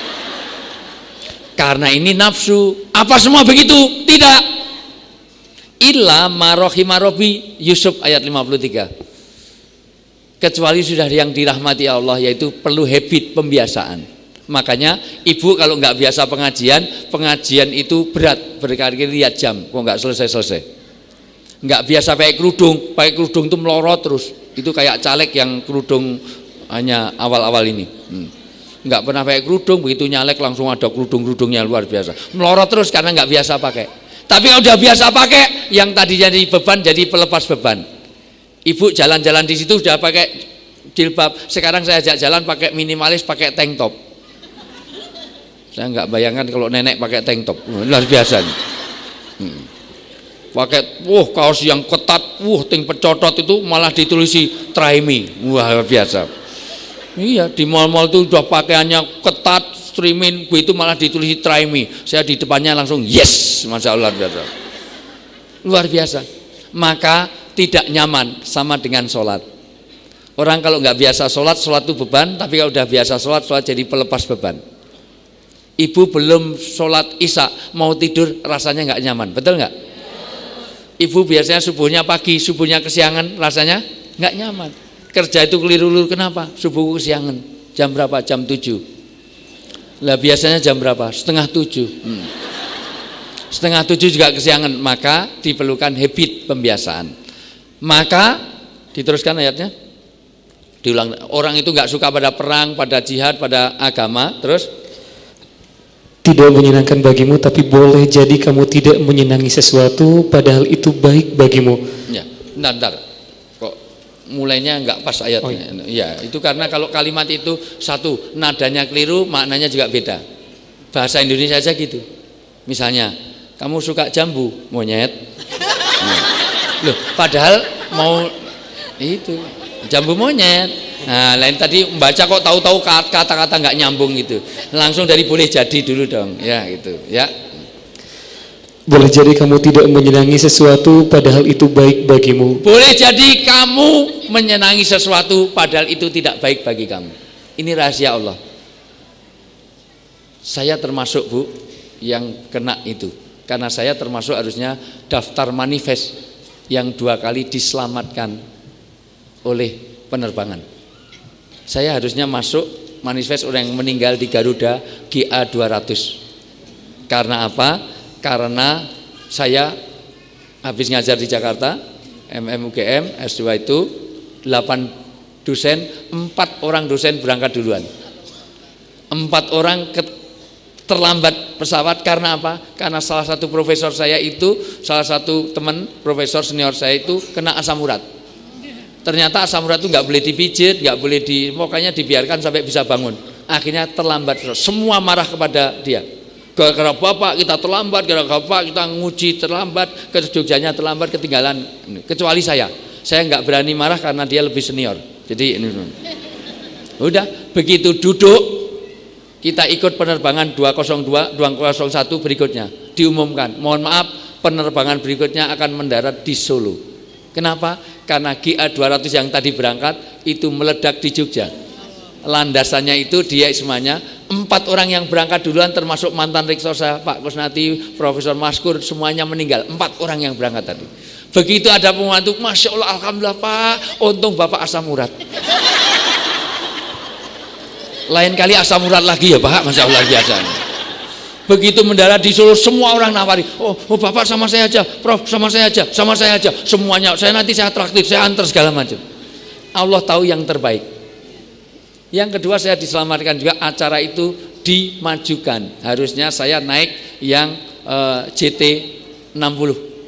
Karena ini nafsu. Apa semua begitu? Tidak. Illa marahima rabbi, Yusuf ayat 53. Kecuali sudah yang dirahmati Allah, yaitu perlu habit, pembiasaan. Makanya ibu kalau nggak biasa pengajian itu berat, berkali-kali lihat jam, kok nggak selesai. Nggak biasa pakai kerudung itu melorot terus. Itu kayak caleg yang kerudung hanya awal-awal ini. Nggak pernah pakai kerudung, begitu nyalek langsung ada kerudung-kerudungnya luar biasa. Melorot terus karena nggak biasa pakai. Tapi kalau udah biasa pakai, yang tadi jadi beban jadi pelepas beban. Ibu jalan-jalan di situ udah pakai jilbab, sekarang saya ajak jalan pakai minimalis, pakai tank top. Saya nggak bayangkan kalau nenek pakai tank top, luar biasa. Pakai kaos yang ketat, ting pecotot itu malah ditulisi try me, wah luar biasa. Iya, di mal-mal itu udah pakaiannya ketat, streaming, begitu malah ditulis try me. Saya di depannya langsung yes, masya Allah, luar biasa. Maka tidak nyaman sama dengan sholat. Orang kalau nggak biasa sholat itu beban, tapi kalau udah biasa sholat jadi pelepas beban. Ibu belum sholat isya mau tidur rasanya nggak nyaman, betul nggak? Ibu biasanya subuhnya pagi, subuhnya kesiangan, rasanya nggak nyaman. Kerja itu keliru, kenapa? Subuh kesiangan, jam berapa? Jam 7. Lah biasanya jam berapa? Setengah 7. Setengah 7 juga kesiangan, maka diperlukan habit, pembiasaan. Maka diteruskan ayatnya, diulang. Orang itu nggak suka pada perang, pada jihad, pada agama, terus tidak menyenangkan bagimu, tapi boleh jadi kamu tidak menyenangi sesuatu padahal itu baik bagimu. Ya, bentar. Mulainya nggak pas ayatnya. Ya, itu karena kalau kalimat itu satu nadanya keliru, maknanya juga beda. Bahasa Indonesia aja gitu. Misalnya, kamu suka jambu, monyet. Loh, padahal mau itu jambu monyet. Nah, lain tadi membaca kok tahu-tahu kata-kata nggak nyambung gitu. Langsung dari boleh jadi dulu dong. Ya, gitu. Ya. Boleh jadi kamu tidak menyenangi sesuatu padahal itu baik bagimu. Boleh jadi kamu menyenangi sesuatu padahal itu tidak baik bagi kamu. Ini rahasia Allah. Saya termasuk, Bu, yang kena itu. Karena saya termasuk harusnya daftar manifest yang 2 kali diselamatkan oleh penerbangan. Saya harusnya masuk manifest orang yang meninggal di Garuda GA 200. Karena apa? Karena saya habis ngajar di Jakarta, MMUGM, S2 itu 8 dosen, 4 orang dosen berangkat duluan. 4 orang terlambat pesawat karena apa? Karena salah satu profesor saya itu, salah satu teman profesor senior saya itu kena asam urat. Ternyata asam urat itu nggak boleh dipijit, nggak boleh pokoknya dibiarkan sampai bisa bangun. Akhirnya terlambat, semua marah kepada dia. Gara-gara bapak kita terlambat, gara-gara bapak kita nguji terlambat, ke Jogjanya terlambat, ketinggalan. Kecuali saya nggak berani marah karena dia lebih senior. Jadi ini udah begitu duduk, kita ikut penerbangan 202, 201 berikutnya diumumkan. Mohon maaf, penerbangan berikutnya akan mendarat di Solo. Kenapa? Karena GA 200 yang tadi berangkat itu meledak di Jogja. Landasannya itu dia semuanya 4 orang yang berangkat duluan termasuk mantan rektor saya Pak Kusnati, Profesor Maskur, semuanya meninggal. 4 orang yang berangkat tadi. Begitu ada pembantu, Masya Allah, Alhamdulillah Pak, untung Bapak asam urat. Lain kali asam urat lagi ya Pak, Masya Allah biasa. Begitu mendarat di Solo, semua orang nawari, oh Bapak sama saya aja, Prof sama saya aja, semuanya, saya traktir, saya antar segala macam. Allah tahu yang terbaik. Yang kedua, saya diselamatkan juga, acara itu dimajukan. Harusnya saya naik yang JT 60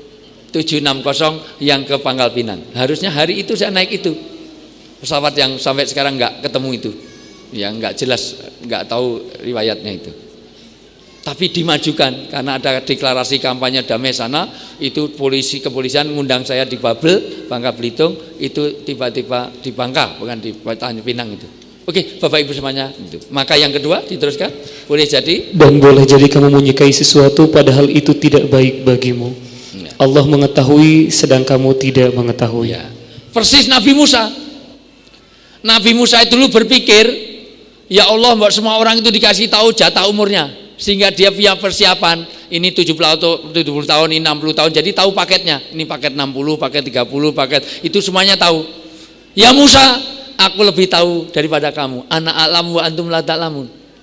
760 yang ke Pangkal Pinang. Harusnya hari itu saya naik itu pesawat yang sampai sekarang nggak ketemu itu, yang nggak jelas, nggak tahu riwayatnya itu. Tapi dimajukan karena ada deklarasi kampanye damai sana. Itu kepolisian ngundang saya di Babel, Bangka Belitung. Itu tiba-tiba di Bangka, bukan di Tanjung Pinang itu. Oke, Bapak Ibu semuanya itu. Maka yang kedua diteruskan, boleh jadi dan boleh jadi kamu menyukai sesuatu padahal itu tidak baik bagimu. Ya. Allah mengetahui sedang kamu tidak mengetahui. Ya. Persis Nabi Musa. Nabi Musa itu dulu berpikir, ya Allah, buat semua orang itu dikasih tahu jatah umurnya, sehingga dia punya persiapan. Ini 70 tahun, ini 60 tahun, jadi tahu paketnya. Ini paket 60, paket 30, paket itu semuanya tahu. Ya Musa, aku lebih tahu daripada kamu. Ana a'lamu wa antum la ta'lamun.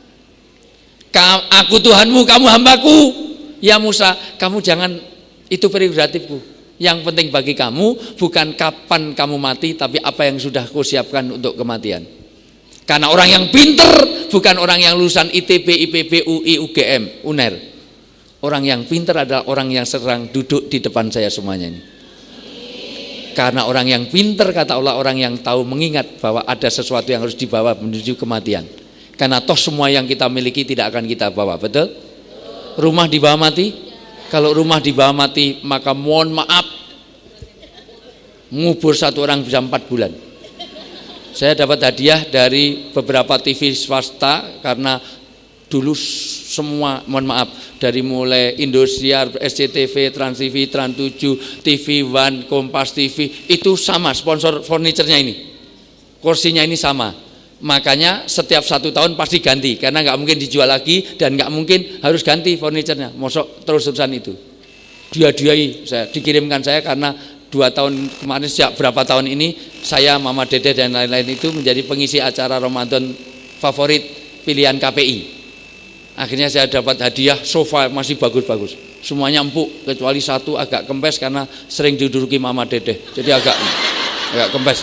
Aku Tuhanmu, kamu hambaku. Ya Musa, kamu jangan, itu prerogatifku. Yang penting bagi kamu bukan kapan kamu mati, tapi apa yang sudah kau siapkan untuk kematian. Karena orang yang pinter bukan orang yang lulusan ITB, IPB, UI, UGM, UNER. Orang yang pinter adalah orang yang sedang duduk di depan saya semuanya ini. Karena orang yang pinter, kata Allah, orang yang tahu mengingat bahwa ada sesuatu yang harus dibawa menuju kematian. Karena toh semua yang kita miliki tidak akan kita bawa, betul? Rumah dibawa mati? Kalau rumah dibawa mati, maka mohon maaf, ngubur satu orang bisa 4 bulan. Saya dapat hadiah dari beberapa TV swasta karena dulu semua, mohon maaf, dari mulai Indosiar, SCTV, Trans TV, Trans 7, TV One, Kompas TV, itu sama sponsor furniturnya ini, kursinya ini sama. Makanya setiap 1 tahun pasti ganti, karena nggak mungkin dijual lagi dan nggak mungkin harus ganti furniturnya. Mosok terus-terusan itu. Dia-diai saya dikirimkan saya karena 2 tahun kemarin, sejak berapa tahun ini saya, Mama Dede dan lain-lain itu menjadi pengisi acara Ramadan favorit pilihan KPI. Akhirnya saya dapat hadiah sofa masih bagus-bagus. Semuanya empuk kecuali satu agak kempes karena sering diduduki Mama Dede. Jadi agak kempes.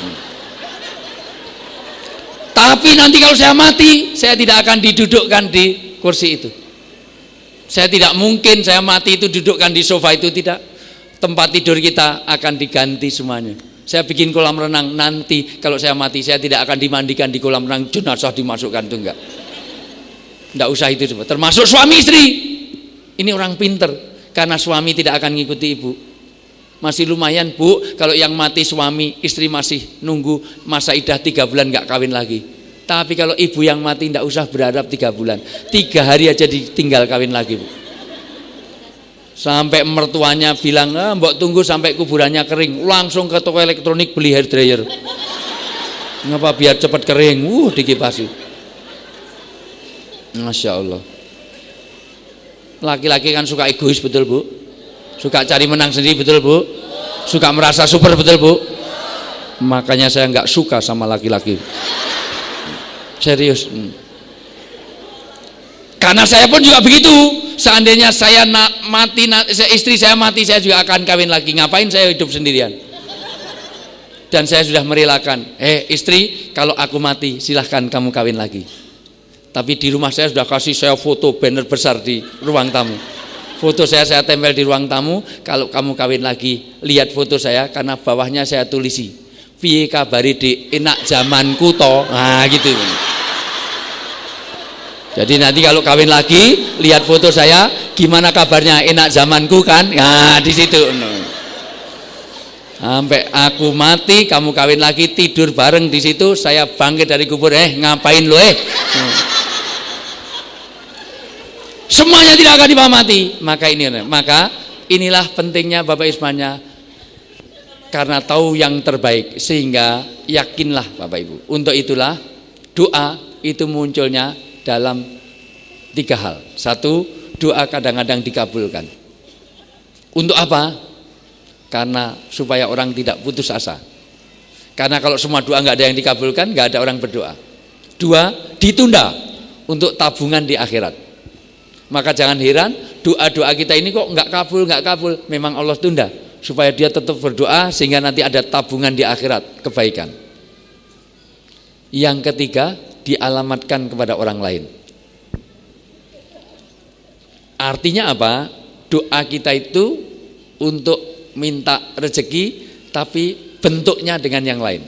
Tapi nanti kalau saya mati, saya tidak akan didudukkan di kursi itu. Saya tidak mungkin saya mati itu dudukkan di sofa itu, tidak. Tempat tidur kita akan diganti semuanya. Saya bikin kolam renang, nanti kalau saya mati saya tidak akan dimandikan di kolam renang, jenazah dimasukkan, itu enggak. Enggak usah itu, termasuk suami istri. Ini orang pinter, karena suami tidak akan ngikuti ibu. Masih lumayan Bu, kalau yang mati suami, istri masih nunggu masa idah 3 bulan nggak kawin lagi. Tapi kalau ibu yang mati nggak usah berharap 3 bulan, 3 hari aja ditinggal kawin lagi Bu. Sampai mertuanya bilang, mbok tunggu sampai kuburannya kering, langsung ke toko elektronik beli hair dryer. Ngapa biar cepat kering, dikipasi. Masya Allah. Laki-laki kan suka egois, betul Bu? Suka cari menang sendiri, betul Bu? Suka merasa super, betul Bu? Makanya saya nggak suka sama laki-laki. Serius. Karena saya pun juga begitu. Seandainya saya mati, istri saya mati, saya juga akan kawin lagi. Ngapain saya hidup sendirian? Dan saya sudah merelakan. Istri, kalau aku mati silahkan kamu kawin lagi. Tapi di rumah saya sudah kasih saya foto banner besar di ruang tamu. Foto saya tempel di ruang tamu. Kalau kamu kawin lagi, lihat foto saya, karena bawahnya saya tulisi, piye kabari di enak zamanku to. Nah gitu. Jadi nanti kalau kawin lagi, lihat foto saya, gimana kabarnya, enak zamanku kan? Nah di situ. Sampai aku mati, kamu kawin lagi, tidur bareng di situ, saya bangkit dari kubur, ngapain lo Semuanya tidak akan dibawa mati. Maka inilah pentingnya Bapak Ismanya, karena tahu yang terbaik, sehingga yakinlah Bapak Ibu. Untuk itulah doa itu munculnya dalam 3 hal. 1, doa kadang-kadang dikabulkan. Untuk apa? Karena supaya orang tidak putus asa. Karena kalau semua doa nggak ada yang dikabulkan, nggak ada orang berdoa. 2, ditunda untuk tabungan di akhirat. Maka jangan heran doa-doa kita ini kok nggak kabul. Memang Allah tunda supaya dia tetap berdoa, sehingga nanti ada tabungan di akhirat kebaikan. Yang 3, dialamatkan kepada orang lain. Artinya apa? Doa kita itu untuk minta rezeki tapi bentuknya dengan yang lain.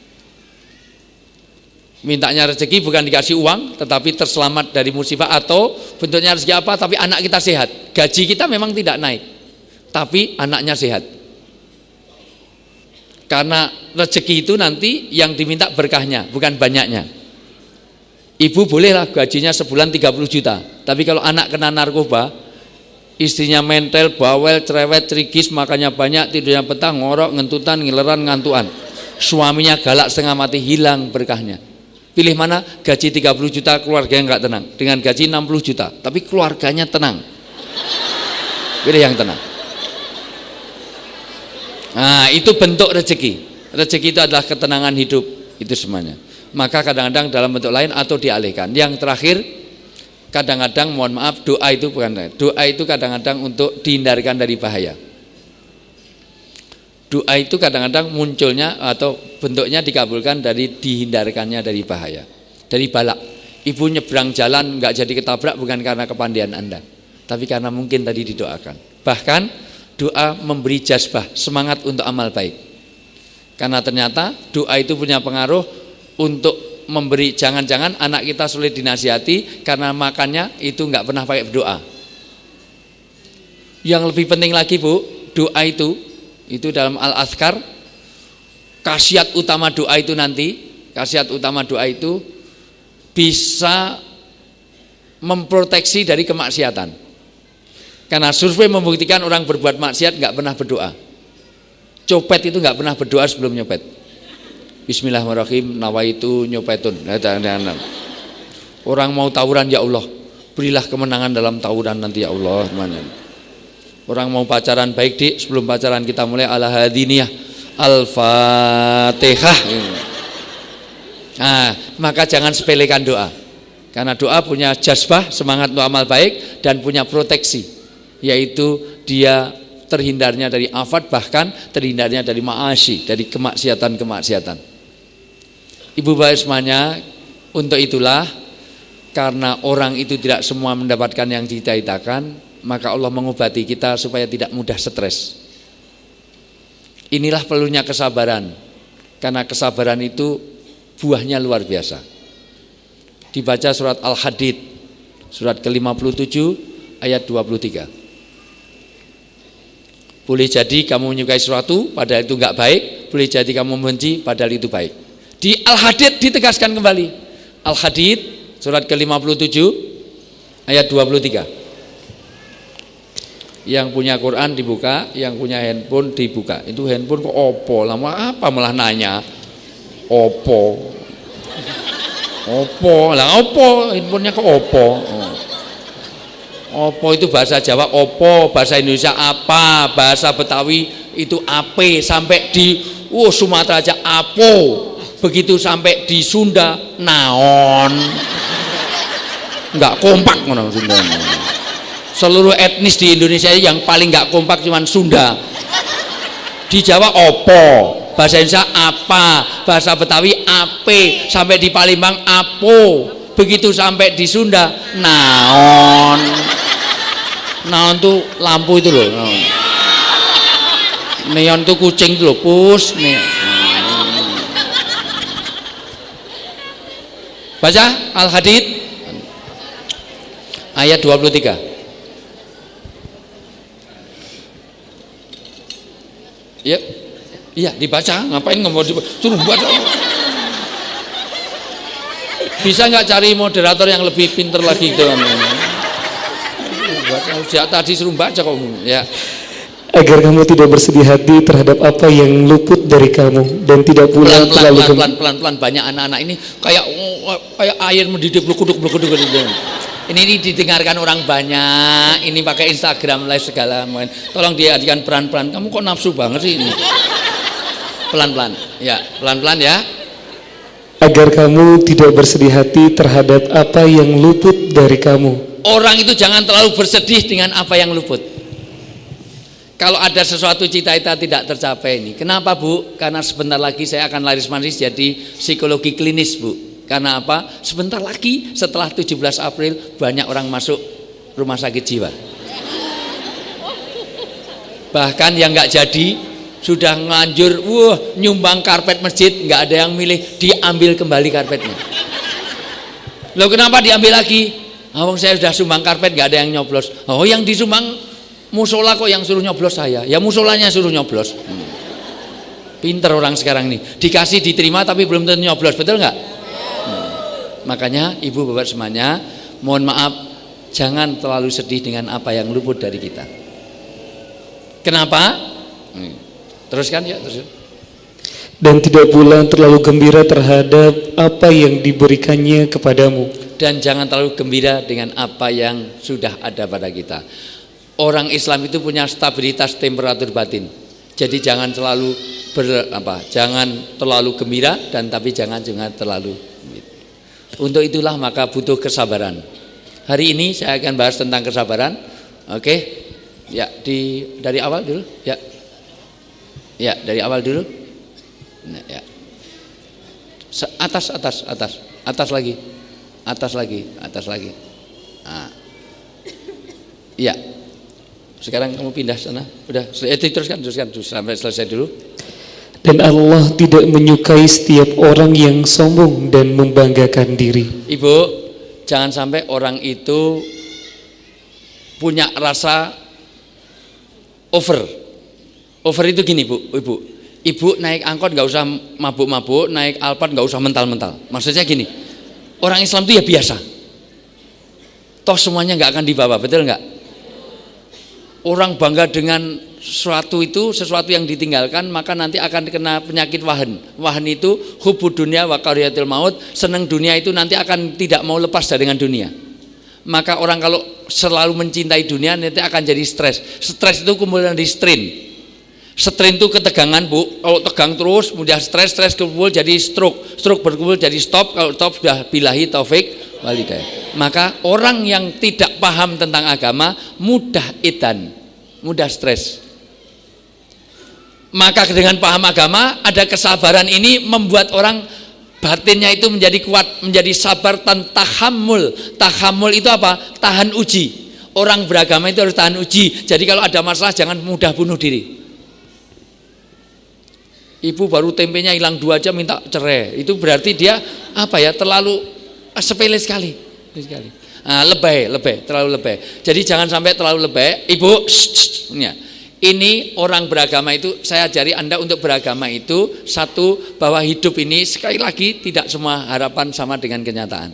Mintanya rezeki bukan dikasih uang tetapi terselamat dari musibah, atau bentuknya rezeki apa tapi anak kita sehat. Gaji kita memang tidak naik tapi anaknya sehat. Karena rezeki itu nanti yang diminta berkahnya bukan banyaknya. Ibu bolehlah gajinya sebulan 30 juta, tapi kalau anak kena narkoba, istrinya mentel, bawel, cerewet, cerigis, makannya banyak, tidurnya petang, ngorok, ngentutan, ngileran, ngantuan. Suaminya galak setengah mati, hilang berkahnya. Pilih mana? Gaji 30 juta keluarganya nggak tenang, dengan gaji 60 juta tapi keluarganya tenang. Pilih yang tenang. Nah, itu bentuk rezeki. Rezeki itu adalah ketenangan hidup, itu semuanya. Maka kadang-kadang dalam bentuk lain atau dialihkan. Yang terakhir, kadang-kadang mohon maaf, doa itu bukan, doa itu kadang-kadang untuk dihindarkan dari bahaya. Doa itu kadang-kadang munculnya atau bentuknya dikabulkan dari dihindarkannya dari bahaya, dari balak. Ibu nyebrang jalan nggak jadi ketabrak bukan karena kepandaian Anda, tapi karena mungkin tadi didoakan. Bahkan doa memberi jazbah, semangat untuk amal baik. Karena ternyata doa itu punya pengaruh untuk memberi, jangan-jangan anak kita sulit dinasihati karena makannya itu nggak pernah pakai berdoa. Yang lebih penting lagi Bu, doa itu dalam Al-Azkar, khasiat utama doa itu nanti, khasiat utama doa itu bisa memproteksi dari kemaksiatan. Karena survei membuktikan orang berbuat maksiat nggak pernah berdoa. Copet itu nggak pernah berdoa sebelum nyopet. Bismillahirrahmanirrahim, nawaitu nyopetun. Orang mau tawuran, ya Allah berilah kemenangan dalam tawuran nanti ya Allah. Orang mau pacaran, baik Dik, sebelum pacaran kita mulai ala hadiniyah Al-Fatihah. Nah, maka jangan sepelekan doa. Karena doa punya jazbah, semangat untuk amal baik, dan punya proteksi, yaitu dia terhindarnya dari afat, bahkan terhindarnya dari ma'asyi, dari kemaksiatan-kemaksiatan. Ibu bapak semuanya, untuk itulah karena orang itu tidak semua mendapatkan yang dicita-citakan, maka Allah mengobati kita supaya tidak mudah stres. Inilah perlunya kesabaran, karena kesabaran itu buahnya luar biasa. Dibaca surat Al-Hadid, surat ke-57 ayat 23. Boleh jadi kamu menyukai sesuatu padahal itu enggak baik, boleh jadi kamu membenci padahal itu baik. Di Al-Hadid ditegaskan kembali. Al-Hadid surat ke-57 ayat 23. Yang punya Quran dibuka, yang punya handphone dibuka. Itu handphone kok Oppo? Lama apa malah nanya? Oppo. Oppo. Lah Oppo, handphonenya kok Oppo? Oppo itu bahasa Jawa Oppo, bahasa Indonesia apa, bahasa Betawi itu ape, sampai di Sumatera aja apo. Begitu sampai di Sunda naon. Enggak kompak ngono Sunda. Seluruh etnis di Indonesia yang paling enggak kompak cuman Sunda. Di Jawa opo, bahasa Indonesia apa, bahasa Betawi ape, sampai di Palembang apo. Begitu sampai di Sunda naon. Naon tuh lampu itu loh. Neon tuh kucing itu loh, pus nih. Baca Al-Hadid ayat 23. Ya, iya dibaca. Ngapain ngomong suruh baca? Bisa nggak cari moderator yang lebih pinter lagi gitu? Sejak tadi suruh baca kok ya. Agar kamu tidak bersedih hati terhadap apa yang luput dari kamu dan tidak pula pelan-pelan banyak anak-anak ini kayak air mendidih blukuduk. Ini didengarkan orang banyak, ini pakai Instagram live segala. Tolong diadikan pelan-pelan. Kamu kok nafsu banget sih ini? Pelan-pelan. Ya, pelan-pelan ya. Agar kamu tidak bersedih hati terhadap apa yang luput dari kamu. Orang itu jangan terlalu bersedih dengan apa yang luput. Kalau ada sesuatu cita-cita tidak tercapai ini, kenapa Bu? Karena sebentar lagi saya akan laris manis jadi psikologi klinis Bu. Karena apa? Sebentar lagi setelah 17 April banyak orang masuk rumah sakit jiwa. Bahkan yang nggak jadi sudah nganjur, nyumbang karpet masjid, nggak ada yang milih, diambil kembali karpetnya. Loh kenapa diambil lagi? Saya sudah sumbang karpet, nggak ada yang nyoblos. Oh, yang disumbang musola kok yang suruh nyoblos saya? Ya musolanya suruh nyoblos. Pinter orang sekarang nih, dikasih diterima tapi belum tentu nyoblos, betul nggak? Makanya ibu bapak semuanya, mohon maaf, jangan terlalu sedih dengan apa yang luput dari kita. Kenapa? Teruskan ya, terus. Dan tidak pula terlalu gembira terhadap apa yang diberikannya kepadamu. Dan jangan terlalu gembira dengan apa yang sudah ada pada kita. Orang Islam itu punya stabilitas temperatur batin. Jadi jangan selalu jangan terlalu gembira dan tapi jangan juga terlalu. Untuk itulah maka butuh kesabaran. Hari ini saya akan bahas tentang kesabaran. Oke. Ya, dari awal dulu, ya. Ya, dari awal dulu. Nah, ya. Atas lagi. Atas lagi. Nah. Ya. Sekarang kamu pindah sana. Udah, teruskan sampai selesai dulu. Dan Allah tidak menyukai setiap orang yang sombong dan membanggakan diri. Ibu, jangan sampai orang itu punya rasa over. Over itu gini, Ibu. Ibu naik angkot nggak usah mabuk-mabuk, naik Alphard nggak usah mental-mental. Maksudnya gini, orang Islam itu ya biasa. Toh semuanya nggak akan dibawa, betul nggak? Orang bangga dengan sesuatu yang ditinggalkan, maka nanti akan kena penyakit wahan. Wahan itu hubud dunia wa kariyatul maut, senang dunia itu nanti akan tidak mau lepas dengan dunia. Maka orang kalau selalu mencintai dunia nanti akan jadi stres. Stres itu kumpulan dari strain. Strain itu ketegangan, Bu. Kalau tegang terus, mudah stres kumpul jadi stroke. Stroke berkumpul jadi stop. Kalau stop sudah billahi taufik walhidayah. Maka orang yang tidak paham tentang agama mudah edan, mudah stres. Maka dengan paham agama, ada kesabaran ini membuat orang batinnya itu menjadi kuat, menjadi sabar dan tahammul. Tahammul itu apa? Tahan uji. Orang beragama itu harus tahan uji. Jadi kalau ada masalah jangan mudah bunuh diri. Ibu baru tempenya hilang 2 jam minta cerai. Itu berarti dia terlalu sepele sekali. Nah, terlalu lebay. Jadi jangan sampai terlalu lebay. Ibu, ini orang beragama itu, saya ajari Anda untuk beragama itu, satu, bahwa hidup ini sekali lagi tidak semua harapan sama dengan kenyataan.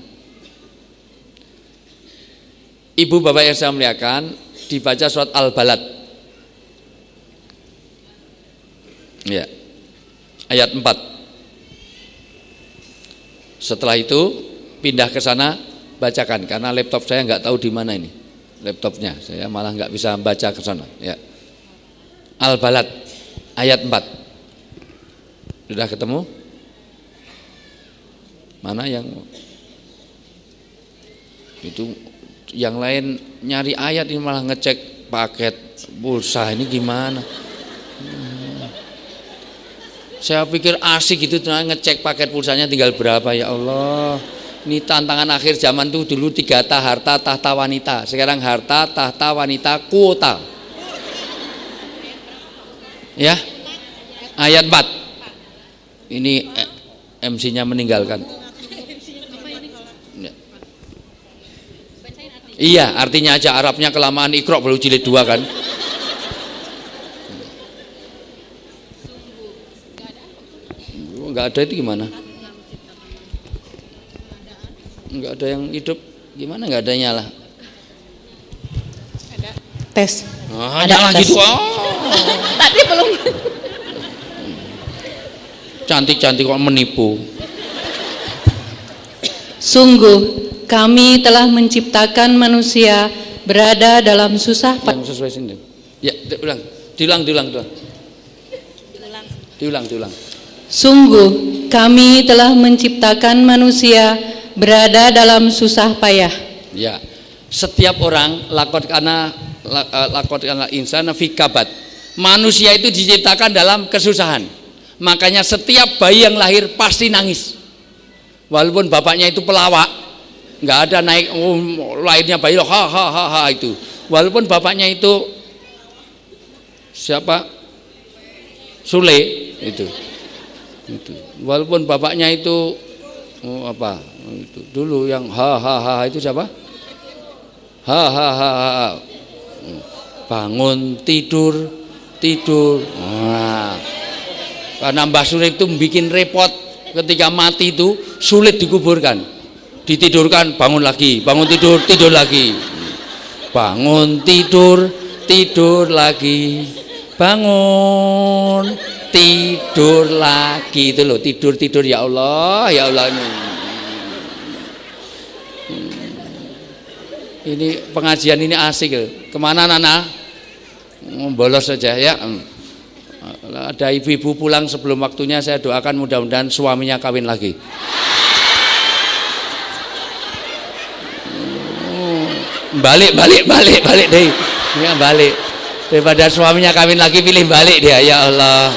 Ibu bapak yang saya muliakan, dibaca surat Al-Balad. Ya. Ayat 4. Setelah itu pindah ke sana, bacakan, karena laptop saya nggak tahu di mana ini laptopnya, saya malah nggak bisa baca ke sana. Ya. Al-Balad ayat 4. Sudah ketemu? Mana yang itu? Yang lain nyari ayat ini malah ngecek paket pulsa, ini gimana? Saya pikir asik gitu, ngecek paket pulsanya tinggal berapa, ya Allah. Ini tantangan akhir zaman tuh, dulu 3 harta, tahta, wanita. Sekarang harta, tahta, wanita, kuota. Ya, ayat 4. Ini MC-nya meninggalkan. Iya, artinya aja, Arabnya kelamaan, Iqra baru jilid 2 kan. Enggak ada itu gimana? Enggak ada yang hidup, gimana enggak ada nyala? Ada tes. Ada nyala gitu. Tadi belum. Cantik-cantik kok menipu. Sungguh kami telah menciptakan manusia berada dalam susah. Yang sesuai sini. Ya, diulang. Sungguh kami telah menciptakan manusia berada dalam susah payah. Ya, setiap orang lakot kana insana fi kabad. Manusia itu diciptakan dalam kesusahan. Makanya setiap bayi yang lahir pasti nangis. Walaupun bapaknya itu pelawak, nggak ada naik lahirnya bayi ha itu. Walaupun bapaknya itu Siapa? Sule itu. Walaupun bapaknya itu apa? Itu dulu yang ha itu siapa? Ha. Bangun tidur. Nah, karena Mbah Sule itu bikin repot ketika mati itu sulit dikuburkan. Ditidurkan, bangun lagi, bangun tidur lagi. Bangun tidur lagi. Bangun tidur lagi, itu loh, tidur ya Allah ini pengajian ini asik loh. Kemana Nana? Bolos saja ya. Ada ibu-ibu pulang sebelum waktunya, saya doakan mudah-mudahan suaminya kawin lagi. Balik deh. Ya, balik. Daripada suaminya kawin lagi, pilih balik dia, ya Allah.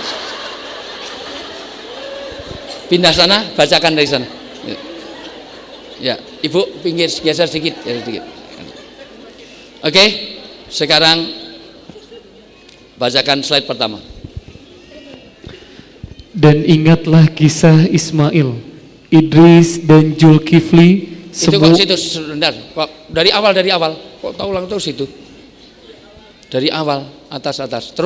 Pindah sana, bacakan dari sana. Ya, Ibu pinggir, geser sedikit. Oke, sekarang bacakan slide pertama. Dan ingatlah kisah Ismail, Idris dan Zulkifli. Itu kok situ sebentar, kok dari awal, kok tahu ulang terus itu? Dari awal, atas,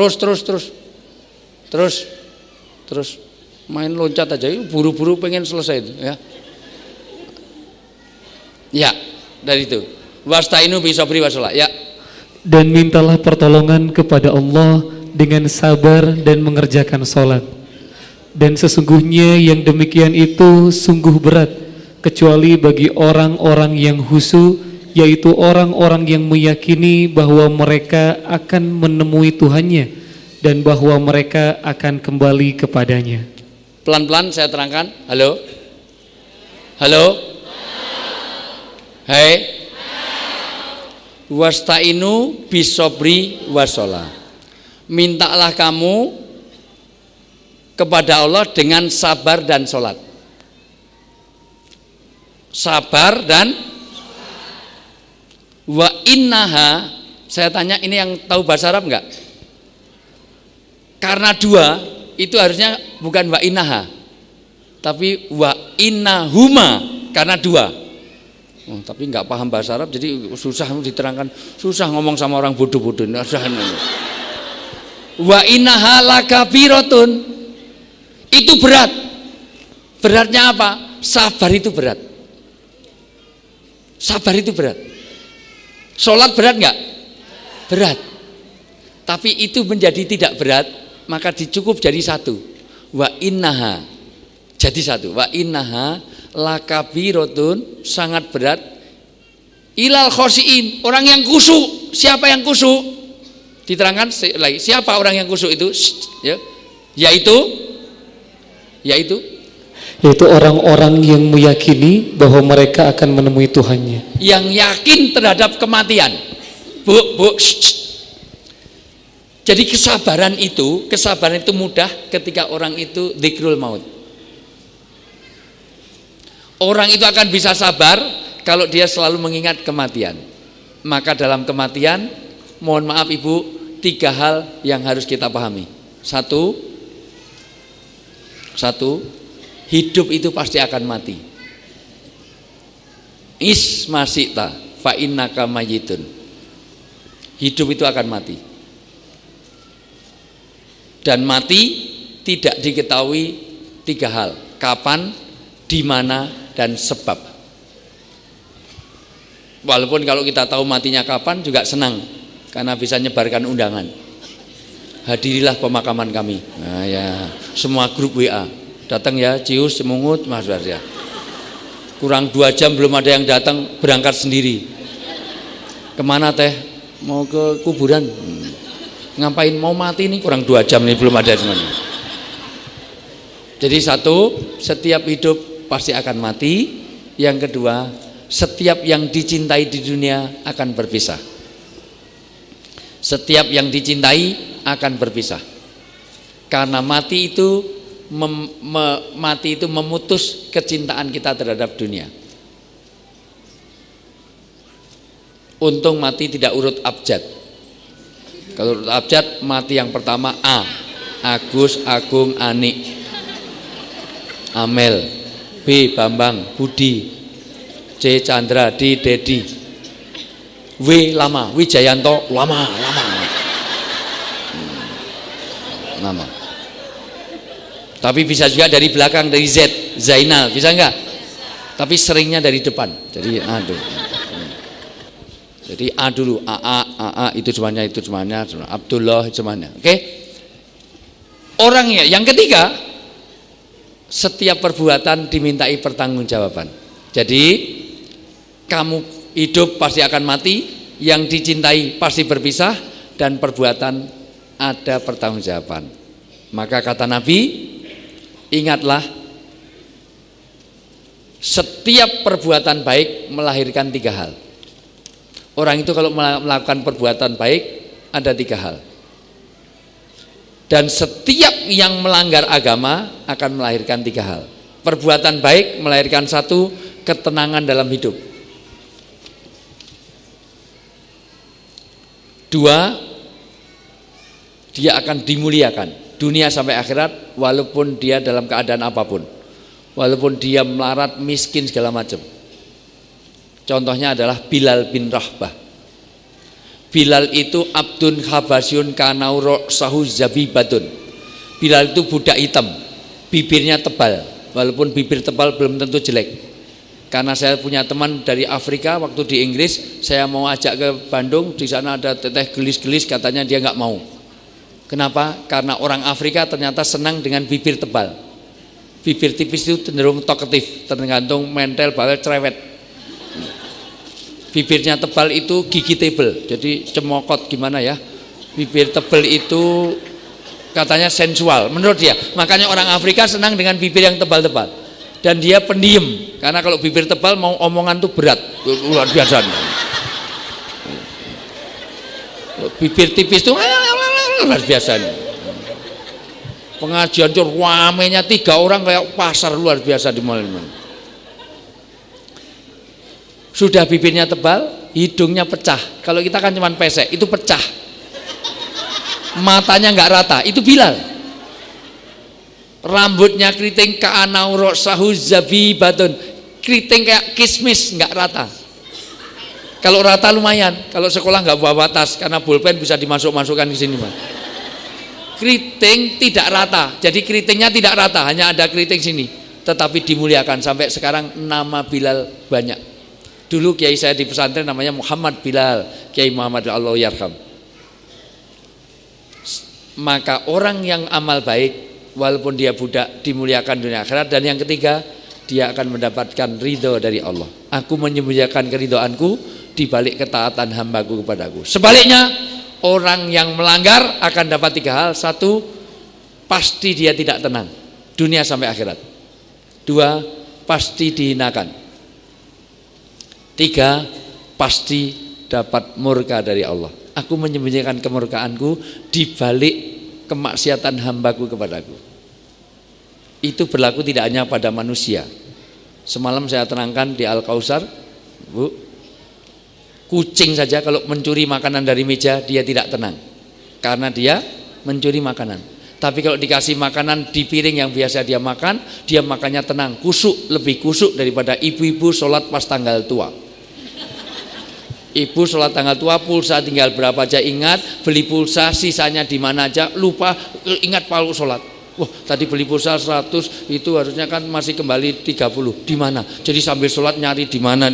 terus main loncat aja, buru-buru pengen selesai itu, ya. Ya, dari itu. Wasta'inu bisabri wassalah, ya. Dan mintalah pertolongan kepada Allah dengan sabar dan mengerjakan sholat. Dan sesungguhnya yang demikian itu sungguh berat, kecuali bagi orang-orang yang khusyuk, yaitu orang-orang yang meyakini bahwa mereka akan menemui Tuhannya dan bahwa mereka akan kembali kepadanya. Pelan-pelan saya terangkan. Halo? Hai. Wasta'inu bisobri wassalah. Mintalah kamu kepada Allah dengan sabar dan sholat. Sabar dan wa innaha. Saya tanya, ini yang tahu bahasa Arab enggak? Karena dua itu harusnya bukan wa innaha, tapi wa innahuma, karena dua. Tapi enggak paham bahasa Arab, jadi susah diterangkan, susah ngomong sama orang bodoh-bodoh. Wa innaha lakabiratun. Itu berat. Beratnya apa? Sabar itu berat. Sabar itu berat. Sholat berat enggak? Berat. Tapi itu menjadi tidak berat, maka dicukup jadi satu. Wa innaha. Jadi satu. Wa innaha lakabiratun, sangat berat. Ilal khosiin, orang yang khusyuk. Siapa yang khusyuk? Diterangkan lagi. Siapa orang yang khusyuk itu? Ya. Yaitu orang-orang yang meyakini bahwa mereka akan menemui Tuhannya. Yang yakin terhadap kematian. Bu. Jadi kesabaran itu mudah ketika orang itu dzikrul maut. Orang itu akan bisa sabar kalau dia selalu mengingat kematian. Maka dalam kematian, mohon maaf Ibu, 3 hal yang harus kita pahami. Satu, hidup itu pasti akan mati. Ismasita fa innaka mayyitun. Hidup itu akan mati. Dan mati tidak diketahui 3 hal. Kapan, di mana, dan sebab. Walaupun kalau kita tahu matinya kapan juga senang, karena bisa nyebarkan undangan. Hadirilah pemakaman kami. Nah ya, semua grup WA datang ya, Cius, Semungut, Mas ya. Kurang 2 jam belum ada yang datang, berangkat sendiri. Kemana teh? Mau ke kuburan. Ngapain? Mau mati nih, kurang 2 jam nih belum ada semuanya. Jadi satu, setiap hidup pasti akan mati. Yang kedua, setiap yang dicintai di dunia akan berpisah. Setiap yang dicintai akan berpisah. Karena mati itu memutus kecintaan kita terhadap dunia. Untung mati tidak urut abjad. Kalau abjad mati yang pertama A. Agus, Agung, Ani. Amel. B. Bambang, Budi. C. Chandra, D. Dedi. W. Lama, Wijayanto, lama. Lama. Tapi bisa juga dari belakang, dari Z. Zainal, bisa enggak? Tapi seringnya dari depan. Jadi aduh. Jadi A dulu, AA itu semuanya, Abdullah semuanya. Oke? Orangnya yang ketiga, setiap perbuatan dimintai pertanggungjawaban. Jadi kamu hidup pasti akan mati, yang dicintai pasti berpisah, dan perbuatan ada pertanggungjawaban. Maka kata Nabi, ingatlah setiap perbuatan baik melahirkan 3 hal. Orang itu kalau melakukan perbuatan baik ada 3 hal. Dan setiap yang melanggar agama akan melahirkan 3 hal. Perbuatan baik melahirkan 1, ketenangan dalam hidup. 2, dia akan dimuliakan dunia sampai akhirat walaupun dia dalam keadaan apapun. Walaupun dia melarat, miskin segala macam. Contohnya adalah Bilal bin Rahbah. Bilal itu abdun habasyun kanauro sahu zabibatun. Bilal itu budak hitam, bibirnya tebal. Walaupun bibir tebal belum tentu jelek. Karena saya punya teman dari Afrika, waktu di Inggris saya mau ajak ke Bandung, di sana ada teteh gelis-gelis, katanya dia nggak mau. Kenapa? Karena orang Afrika ternyata senang dengan bibir tebal. Bibir tipis itu cenderung talkative, tergantung mental bawel cerewet. Bibirnya tebal itu gigi tebel, jadi cemokot gimana ya. Bibir tebal itu katanya sensual menurut dia. Makanya orang Afrika senang dengan bibir yang tebal-tebal. Dan dia pendiam, karena kalau bibir tebal mau omongan tuh berat, luar biasa. Bibir tipis tuh luar biasa. Pengajian tuh ramenya 3 orang kayak pasar luar biasa di mall-mall. Sudah bibirnya tebal, hidungnya pecah. Kalau kita kan cuma pesek, itu pecah. Matanya nggak rata, itu Bilal. Rambutnya keriting ka'anauro sahu zabibatun, keriting kayak kismis, nggak rata. Kalau rata lumayan, kalau sekolah nggak bawa tas karena pulpen bisa dimasukkan ke sini, Mas. Keriting tidak rata, jadi keritingnya tidak rata, hanya ada keriting sini. Tetapi dimuliakan sampai sekarang nama Bilal banyak. Dulu kiai saya di pesantren namanya Muhammad Bilal, Kiai Muhammad Allah yarham. Maka orang yang amal baik walaupun dia budak dimuliakan dunia akhirat. Dan yang ketiga, dia akan mendapatkan ridho dari Allah. Aku menyembunyikan keridhoanku di balik ketaatan hambaku kepadaku. Sebaliknya, orang yang melanggar akan dapat 3 hal. 1, pasti dia tidak tenang dunia sampai akhirat. 2, pasti dihinakan. 3, pasti dapat murka dari Allah. Aku menyembunyikan kemurkaanku di balik kemaksiatan hambaku kepadaku. Itu berlaku tidak hanya pada manusia. Semalam saya terangkan di Al-Kausar, Bu, kucing saja kalau mencuri makanan dari meja dia tidak tenang karena dia mencuri makanan. Tapi kalau dikasih makanan di piring yang biasa dia makannya tenang, kusuk, lebih kusuk daripada ibu-ibu sholat pas tanggal tua. Ibu sholat tanggal tua, pulsa tinggal berapa aja ingat, beli pulsa sisanya di mana aja lupa, ingat palu sholat. Wah, tadi beli pulsa 100, itu harusnya kan masih kembali 30. Di mana? Jadi sambil sholat nyari di mana.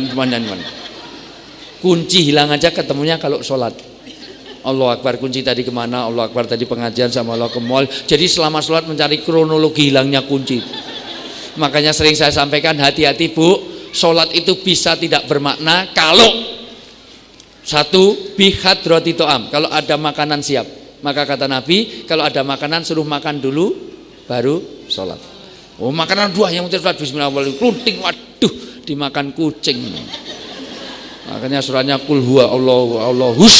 Kunci hilang aja ketemunya kalau sholat. Allahu Akbar, kunci tadi kemana? Allahu Akbar, tadi pengajian sama Allah ke mall. Jadi selama sholat mencari kronologi hilangnya kunci. Makanya sering saya sampaikan, hati-hati Bu, sholat itu bisa tidak bermakna kalau 1, bihadrati to'am, kalau ada makanan siap. Maka kata Nabi, kalau ada makanan suruh makan dulu baru sholat. Oh, makanan buah yang sholat bismillahirrahmanirrahim, klunting, waduh, dimakan kucing. Makanya surahnya kul huwa Allahus.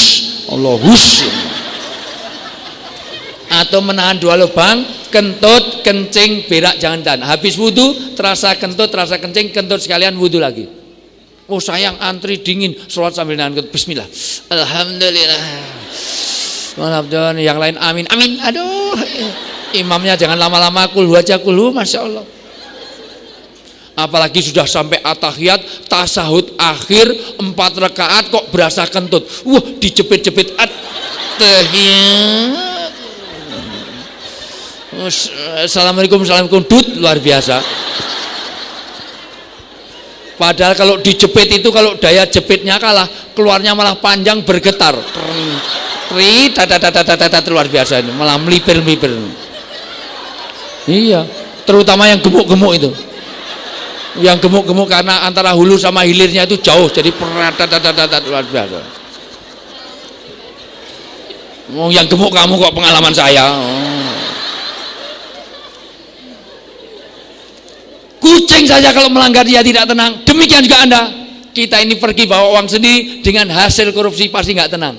Atau menahan 2 lubang, kentut, kencing, berak jangan tahan. Habis wudu terasa kentut, terasa kencing, kentut sekalian wudu lagi. Oh sayang, antri dingin, sholat sambil nahan kentut, bismillah, alhamdulillah, yang lain amin, amin. Aduh, imamnya jangan lama-lama, kulhu aja, kulhu, Masya Allah. Apalagi sudah sampai atahiyat, tasahud akhir 4 rakaat kok berasa kentut. Wah, dijepit-jepit at-tahiyat. Assalamualaikum, assalamualaikum, dut, luar biasa. Padahal kalau dijepit itu, kalau daya jepitnya kalah, keluarnya malah panjang bergetar. Luar biasa ini, malah melipir-melipir. Iya, terutama yang gemuk-gemuk itu. Yang gemuk-gemuk karena antara hulu sama hilirnya itu jauh, jadi luar biasa. Yang gemuk kamu kok, pengalaman saya. Kucing saja kalau melanggar dia tidak tenang, demikian juga Anda. Kita ini pergi bawa uang sendiri, dengan hasil korupsi pasti nggak tenang.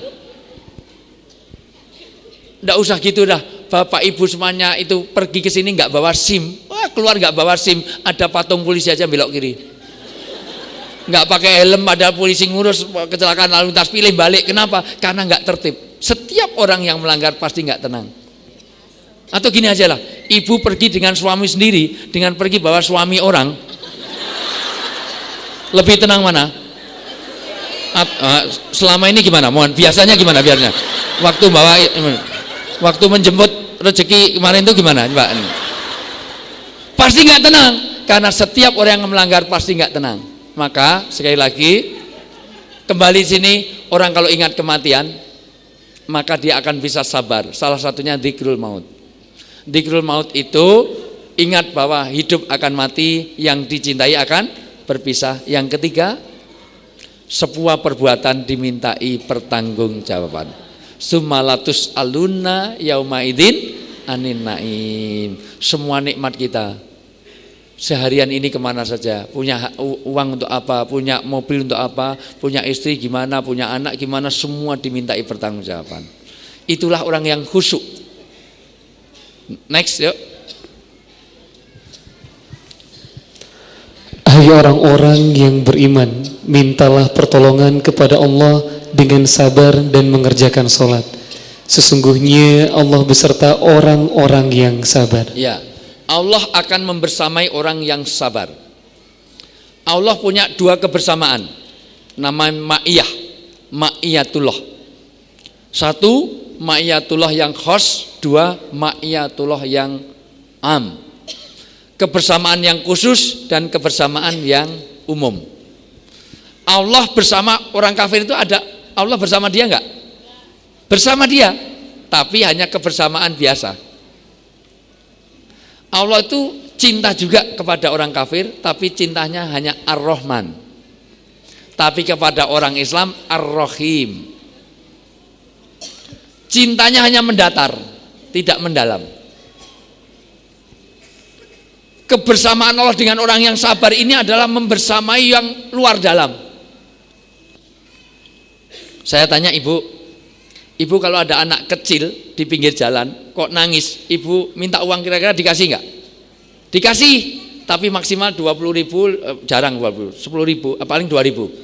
Nggak usah gitu dah, bapak ibu semuanya itu pergi ke sini nggak bawa SIM. Wah, keluar nggak bawa SIM, ada patung polisi aja belok kiri. Nggak pakai helm, ada polisi ngurus kecelakaan lalu lintas, pilih balik. Kenapa? Karena nggak tertib. Setiap orang yang melanggar pasti nggak tenang. Atau gini aja lah, ibu pergi dengan suami sendiri, dengan pergi bawa suami orang, lebih tenang mana? Selama ini gimana? Mohon, biasanya gimana biarnya? Waktu menjemput rezeki kemarin itu gimana, Mbak? Pasti nggak tenang, karena setiap orang yang melanggar pasti nggak tenang. Maka sekali lagi, kembali sini, orang kalau ingat kematian, maka dia akan bisa sabar. Salah satunya dzikrul maut. Dzikrul maut itu ingat bahwa hidup akan mati, yang dicintai akan berpisah. Yang ketiga, sebuah perbuatan dimintai pertanggungjawaban. Sumalatus aluna yaumaidin anin naim. Semua nikmat kita seharian ini kemana saja, punya uang untuk apa, punya mobil untuk apa, punya istri gimana, punya anak gimana, semua dimintai pertanggungjawaban. Itulah orang yang khusyuk. Next, yuk. Hai orang-orang yang beriman, mintalah pertolongan kepada Allah dengan sabar dan mengerjakan sholat. Sesungguhnya Allah beserta orang-orang yang sabar. Ya, Allah akan membersamai orang yang sabar. Allah punya 2 kebersamaan, namanya ma'iyah, ma'iyatullah. 1, ma'iyatullah yang khas. 2, ma'iyatullah yang am. Kebersamaan yang khusus dan kebersamaan yang umum. Allah bersama orang kafir itu ada, Allah bersama dia enggak? Bersama dia, tapi hanya kebersamaan biasa. Allah itu cinta juga kepada orang kafir, tapi cintanya hanya Ar-Rahman. Tapi kepada orang Islam Ar-Rahim. Cintanya hanya mendatar, tidak mendalam. Kebersamaan Allah dengan orang yang sabar ini adalah membersamai yang luar dalam. Saya tanya ibu kalau ada anak kecil di pinggir jalan kok nangis, ibu minta uang kira-kira dikasih nggak? Dikasih, tapi maksimal 20.000, jarang 20, 10.000, paling 2.000.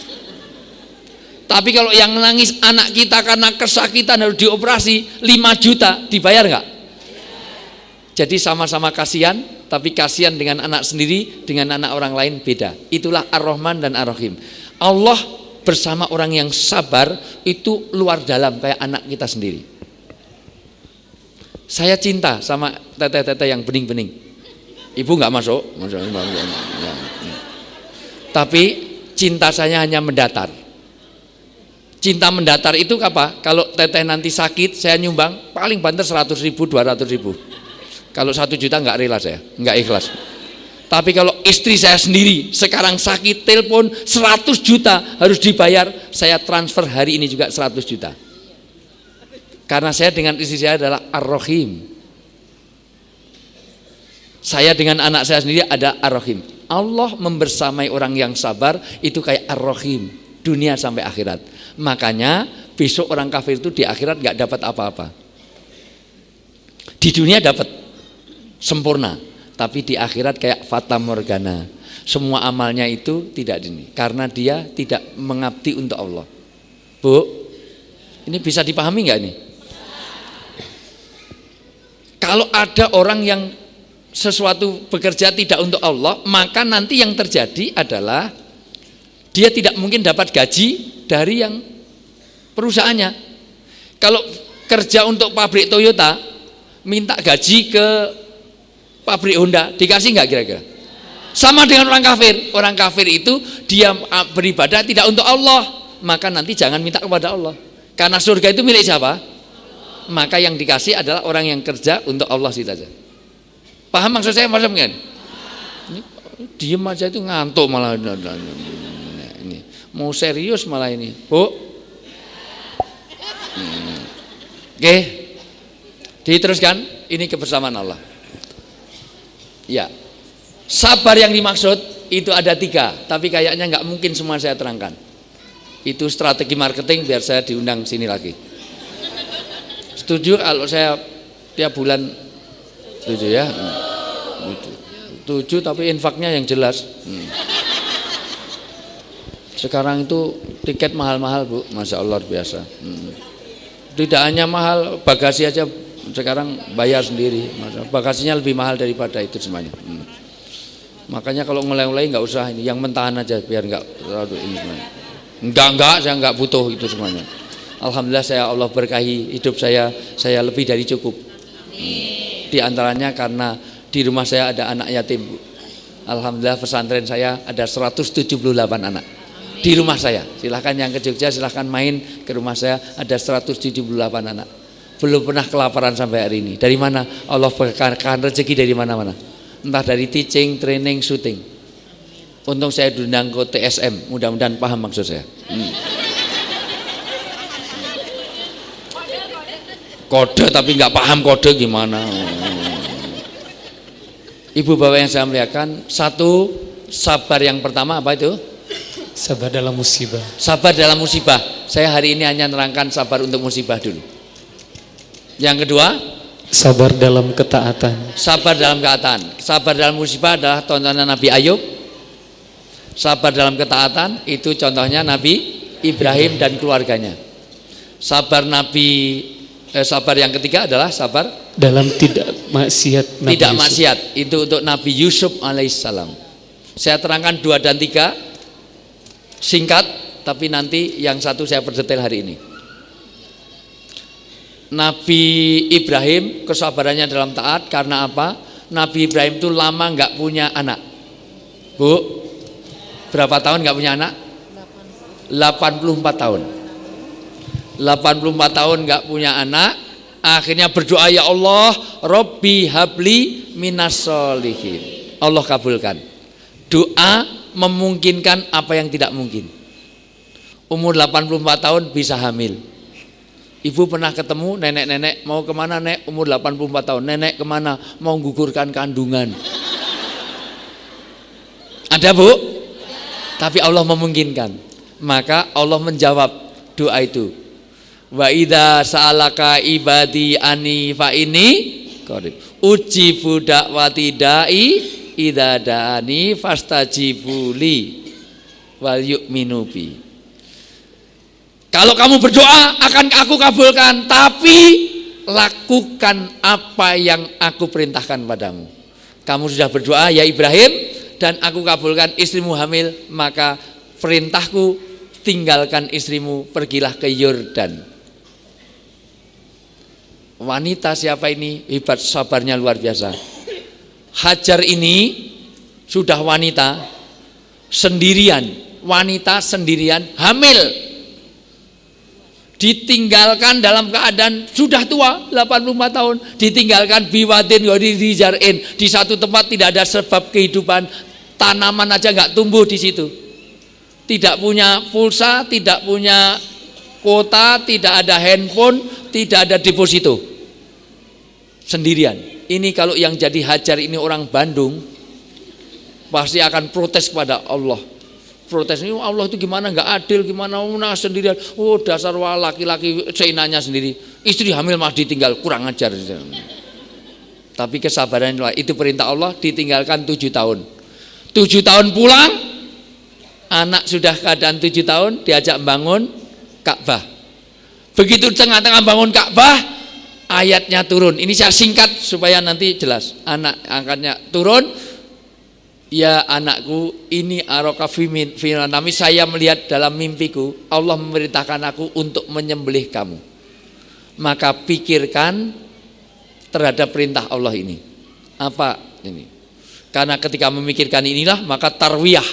Tapi kalau yang nangis anak kita karena kesakitan harus dioperasi 5 juta, dibayar nggak? Jadi sama-sama kasihan, tapi kasihan dengan anak sendiri, dengan anak orang lain beda. Itulah Ar-Rahman dan Ar-Rahim. Allah bersama orang yang sabar itu luar dalam, kayak anak kita sendiri. Saya cinta sama teteh-teteh yang bening-bening. Ibu nggak masuk, tapi cinta saya hanya mendatar. Cinta mendatar itu apa? Kalau teteh nanti sakit, saya nyumbang paling banter 100.000, 200.000. Kalau 1 juta nggak rela saya, nggak ikhlas. Tapi kalau istri saya sendiri sekarang sakit, telepon 100 juta harus dibayar, saya transfer hari ini juga 100 juta. Karena saya dengan istri saya adalah Ar-Rahim. Saya dengan anak saya sendiri ada Ar-Rahim. Allah membersamai orang yang sabar itu kayak Ar-Rahim, dunia sampai akhirat. Makanya besok orang kafir itu di akhirat nggak dapat apa-apa. Di dunia dapat sempurna, tapi di akhirat kayak fata morgana. Semua amalnya itu tidak ini, karena dia tidak mengabdi untuk Allah. Bu, ini bisa dipahami nggak ini? Kalau ada orang yang sesuatu bekerja tidak untuk Allah, maka nanti yang terjadi adalah dia tidak mungkin dapat gaji dari yang perusahaannya. Kalau kerja untuk pabrik Toyota, minta gaji ke pabrik Honda, dikasih nggak kira-kira? Sama dengan orang kafir. Orang kafir itu dia beribadah tidak untuk Allah, maka nanti jangan minta kepada Allah. Karena surga itu milik siapa? Maka yang dikasih adalah orang yang kerja untuk Allah situ saja. Paham maksud saya? Paham kan? Ini diem aja itu ngantuk malah. Ini mau serius malah ini, Bu. Oke, diteruskan. Ini kebersamaan Allah. Ya, sabar yang dimaksud itu ada 3, tapi kayaknya nggak mungkin semua saya terangkan. Itu strategi marketing biar saya diundang sini lagi. Setuju kalau saya tiap bulan? Setuju ya? Setuju, tapi infaknya yang jelas. Sekarang itu tiket mahal-mahal, Bu, Masya Allah biasa. Tidak hanya mahal, bagasi aja sekarang bayar sendiri. Bagasinya lebih mahal daripada itu semuanya. Makanya kalau mulai-mulai nggak usah ini, yang mentahan aja biar nggak terlalu ini semuanya. Enggak, saya nggak butuh itu semuanya. Alhamdulillah saya Allah berkahi hidup saya lebih dari cukup. Di antaranya karena di rumah saya ada anak yatim, Bu. Alhamdulillah pesantren saya ada 178 anak. Di rumah saya, silahkan yang ke Jogja silahkan main ke rumah saya, ada 178 anak. Belum pernah kelaparan sampai hari ini. Dari mana? Allah berkahan rezeki dari mana-mana. Entah dari teaching, training, syuting. Untung saya diundang ke TSM, mudah-mudahan paham maksud saya. Kode tapi nggak paham kode gimana. Ibu bapak yang saya muliakan, satu, sabar yang pertama apa itu? Sabar dalam musibah. Sabar dalam musibah. Saya hari ini hanya nerangkan sabar untuk musibah dulu. Yang kedua, sabar dalam ketaatan. Sabar dalam ketaatan. Sabar dalam musibah adalah contohnya Nabi Ayub. Sabar dalam ketaatan itu contohnya Nabi Ibrahim dan keluarganya. Sabar yang ketiga adalah sabar dalam tidak maksiat. Tidak maksiat itu untuk Nabi Yusuf alaihissalam. Saya terangkan 2 dan 3 singkat, tapi nanti yang satu saya perdetail hari ini. Nabi Ibrahim kesabarannya dalam taat karena apa? Nabi Ibrahim itu lama nggak punya anak. Bu, berapa tahun nggak punya anak? 84 tahun. 84 tahun nggak punya anak, akhirnya berdoa, ya Allah, Robbi habli minas solihin. Allah kabulkan. Doa memungkinkan apa yang tidak mungkin. Umur 84 tahun bisa hamil. Ibu pernah ketemu nenek-nenek, mau kemana nek? Umur 84 tahun, nenek kemana? Mau gugurkan kandungan. Ada, Bu? Tapi Allah memungkinkan. Maka Allah menjawab doa itu. Wa idza sa'alaka ibadi ani fa ini qarib. Ujibu da'wati da'i idza da'ani fastajibu li wal yu'minu bi. Kalau kamu berdoa akan aku kabulkan, tapi lakukan apa yang aku perintahkan padamu. Kamu sudah berdoa ya Ibrahim dan aku kabulkan istrimu hamil, maka perintahku tinggalkan istrimu, pergilah ke Yordan. Wanita siapa ini? Hebat, sabarnya luar biasa. Hajar ini sudah wanita sendirian, hamil, ditinggalkan dalam keadaan sudah tua 84 tahun, ditinggalkan biwatin di zar'in, di satu tempat tidak ada sebab kehidupan, tanaman aja nggak tumbuh di situ, tidak punya pulsa, tidak punya kuota, tidak ada handphone, tidak ada deposito, sendirian. Ini kalau yang jadi hajar ini orang Bandung pasti akan protes kepada Allah. Protes ini Allah itu gimana nggak adil, gimana sendirian. Oh dasar laki-laki seinanya sendiri, istri hamil malah ditinggal, kurang ajar. Tapi kesabaran itu perintah Allah, ditinggalkan 7 tahun. 7 tahun pulang, anak sudah keadaan 7 tahun diajak bangun Ka'bah. Begitu tengah-tengah bangun Ka'bah, ayatnya turun. Ini saya singkat supaya nanti jelas. Anak angkatnya turun. Ya anakku, ini araka fi manami, saya melihat dalam mimpiku Allah memerintahkan aku untuk menyembelih kamu. Maka pikirkan terhadap perintah Allah ini. Apa ini? Karena ketika memikirkan inilah maka tarwiyah.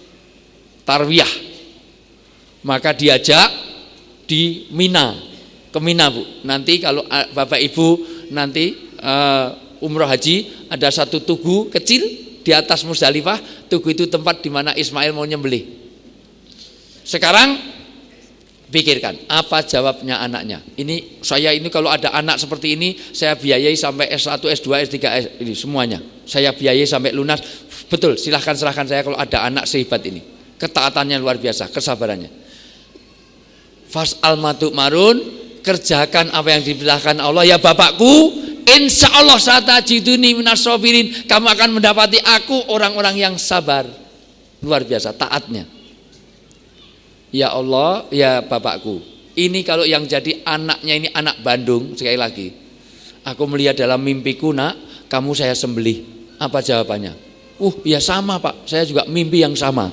Maka diajak di Mina, ke Mina Bu. Nanti kalau Bapak Ibu nanti umroh haji, ada satu tugu kecil di atas Musdalifah. Tugu itu tempat di mana Ismail mau nyembelih. Sekarang pikirkan apa jawabnya anaknya. Ini saya ini kalau ada anak seperti ini saya biayai sampai S1, S2, S3 ini semuanya. Saya biayai sampai lunas. Betul, silahkan serahkan saya kalau ada anak sehebat ini. Ketaatannya luar biasa, kesabarannya. Fas'al ma tu'marun, kerjakan apa yang diperintahkan Allah. Ya Bapakku, insya Allah satajiduni minas sabirin, kamu akan mendapati aku orang-orang yang sabar. Luar biasa taatnya. Ya Allah, ya Bapakku, ini kalau yang jadi anaknya ini anak Bandung, sekali lagi aku melihat dalam mimpiku, nak, kamu saya sembelih. Apa jawabannya? Ya sama Pak, saya juga mimpi yang sama.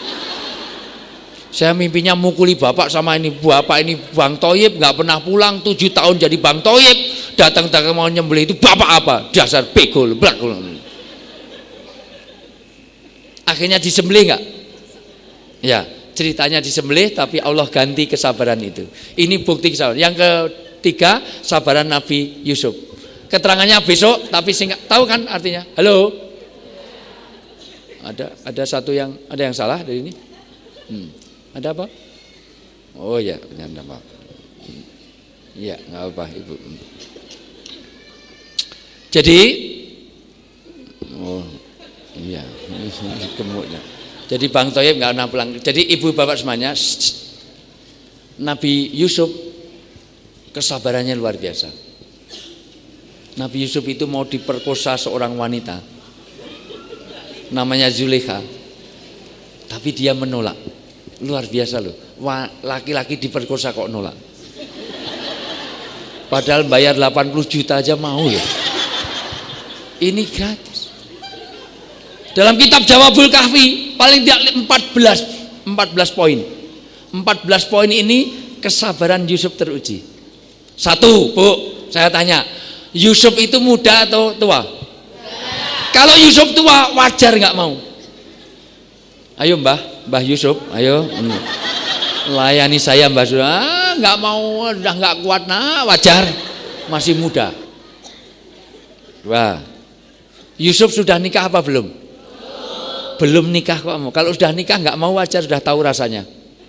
Saya mimpinya mukuli bapak sama ini bapak ini Bang Toyib, nggak pernah pulang 7 tahun jadi Bang Toyib, datang mau nyembelih itu bapak apa? Dasar begol. Akhirnya disembelih nggak? Ya, ceritanya disembelih tapi Allah ganti kesabaran itu. Ini bukti kesabaran. Yang ketiga, sabaran Nabi Yusuf. Keterangannya besok tapi singkat. Tahu kan artinya? Halo? Ada satu yang salah dari ini? Ada apa? Oh ya, enggak apa. Iya, enggak apa Ibu. Jadi iya, gemuknya. Jadi Bang Toyib enggak pernah pulang. Jadi Ibu Bapak semuanya, Nabi Yusuf kesabarannya luar biasa. Nabi Yusuf itu mau diperkosa seorang wanita namanya Zulaikha, tapi dia menolak. Luar biasa loh, laki-laki diperkosa kok nolak. Padahal bayar 80 juta aja mau loh. Ini gratis. Dalam kitab Jawabul Kahfi paling tidak 14 poin. 14 poin ini kesabaran Yusuf teruji. Satu, Bu, saya tanya, Yusuf itu muda atau tua? Kalau Yusuf tua wajar nggak mau? Ayo Mbah Yusuf, ayo layani saya Mbah Yusuf. Nggak mau, udah nggak kuat, nah wajar, masih muda. Wah, Yusuf sudah nikah apa belum? Belum nikah kok mau. Kalau sudah nikah nggak mau wajar, sudah tahu rasanya.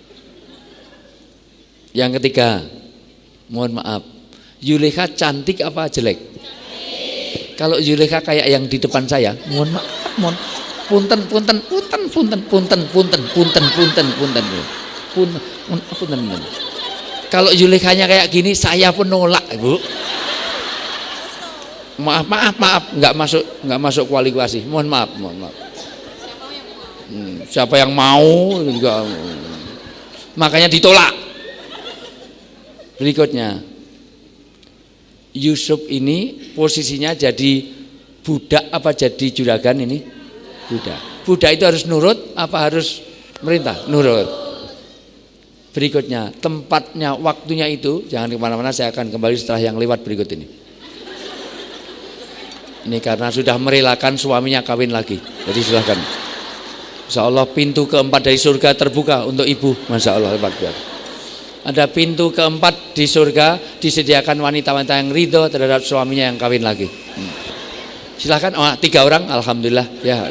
Yang ketiga, mohon maaf, Zulaikha cantik apa jelek? Kalau Zulaikha kayak yang di depan saya, mohon maaf, punten. Kalau Zulaikhanya kayak gini, saya pun nolak, Bu. Maaf, nggak masuk kualifikasi. Mohon maaf. Siapa yang mau juga, makanya ditolak. Berikutnya, Yusuf ini posisinya jadi budak apa jadi juragan ini? Budak itu harus nurut apa harus merintah? Nurut. Berikutnya, tempatnya, waktunya itu jangan kemana-mana, saya akan kembali setelah yang lewat berikut ini. Ini karena sudah merelakan suaminya kawin lagi. Jadi silahkan. Insya Allah pintu keempat dari surga terbuka untuk ibu. Masya Allah, hebat banget. Ada pintu keempat di surga, disediakan wanita-wanita yang ridho terhadap suaminya yang kawin lagi. Silahkan, 3 orang, alhamdulillah ya.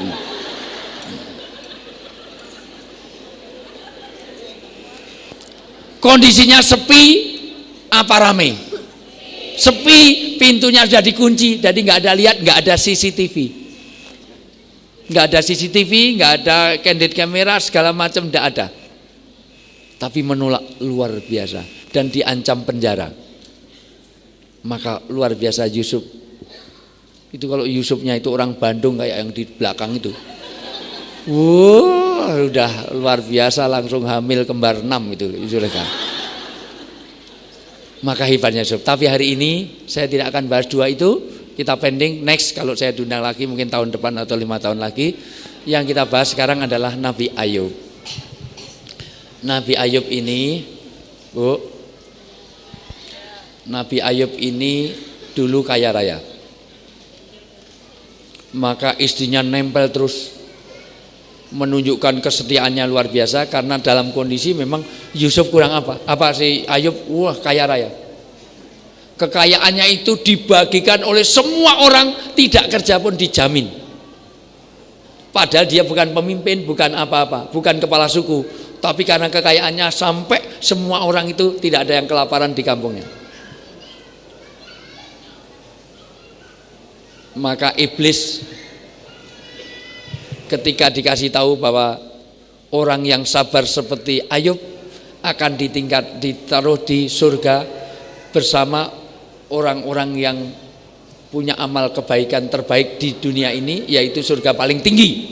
Kondisinya sepi apa rame? Sepi, pintunya sudah dikunci, jadi nggak ada lihat, nggak ada CCTV, nggak ada candid kamera segala macam, nggak ada. Tapi menolak luar biasa dan diancam penjara. Maka luar biasa Yusuf. Itu kalau Yusufnya itu orang Bandung kayak yang di belakang itu. Udah luar biasa, langsung hamil kembar 6 itu Zulaikha. Maka hebatnya Yusuf. Tapi hari ini saya tidak akan bahas dua itu. Kita pending, next kalau saya diundang lagi mungkin tahun depan atau 5 tahun lagi. Yang kita bahas sekarang adalah Nabi Ayub. Nabi Ayub ini, Bu, Nabi Ayub ini dulu kaya raya. Maka istrinya nempel terus, menunjukkan kesetiaannya luar biasa. Karena dalam kondisi memang Yusuf kurang apa? Apa si Ayub? Wah, kaya raya. Kekayaannya itu dibagikan oleh semua orang, tidak kerja pun dijamin. Padahal dia bukan pemimpin, bukan apa-apa, bukan kepala suku. Tapi karena kekayaannya sampai semua orang itu tidak ada yang kelaparan di kampungnya. Maka iblis ketika dikasih tahu bahwa orang yang sabar seperti Ayub akan ditaruh di surga bersama orang-orang yang punya amal kebaikan terbaik di dunia ini, yaitu surga paling tinggi.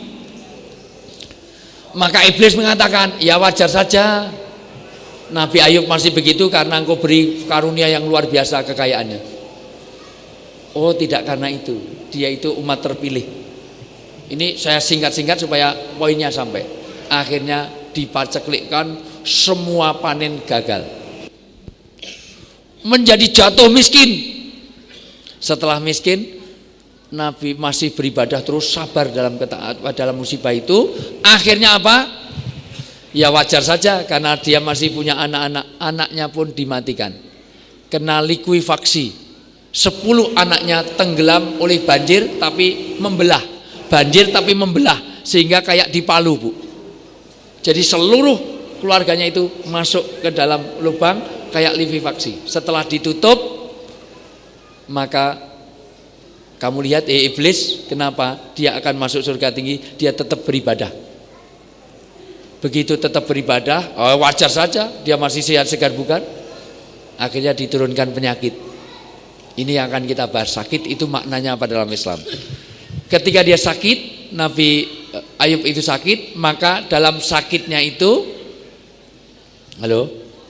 Maka iblis mengatakan, ya wajar saja Nabi Ayub masih begitu karena engkau beri karunia yang luar biasa kekayaannya. Oh, tidak karena itu, dia itu umat terpilih. Ini saya singkat-singkat supaya poinnya sampai. Akhirnya dipaceklikkan, semua panen gagal. Menjadi jatuh miskin. Setelah miskin, Nabi masih beribadah terus, sabar dalam musibah itu. Akhirnya apa? Ya wajar saja karena dia masih punya anak-anak, anaknya pun dimatikan. Kena likuifaksi. 10 anaknya tenggelam oleh banjir tapi membelah. Banjir tapi membelah sehingga kayak dipalu, Bu. Jadi seluruh keluarganya itu masuk ke dalam lubang kayak likuifaksi. Setelah ditutup, maka kamu lihat iblis kenapa dia akan masuk surga tinggi? Dia tetap beribadah. Begitu tetap beribadah, wajar saja dia masih sehat segar bukan? Akhirnya diturunkan penyakit. Ini yang akan kita bahas. Sakit itu maknanya apa dalam Islam? Ketika dia sakit, Nabi Ayub itu sakit, maka dalam sakitnya itu, halo?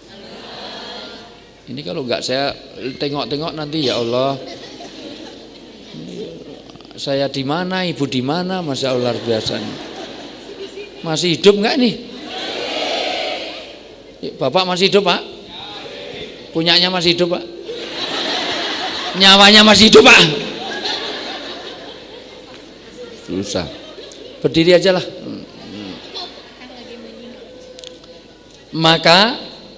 Ini kalau enggak saya tengok-tengok nanti, ya Allah, saya di mana, ibu di mana, Masya Allah luar biasa. Masih hidup enggak nih? Bapak masih hidup, Pak? Punyanya masih hidup, Pak? Nyawanya masih hidup, Pak? Susah. Berdiri aja lah. Maka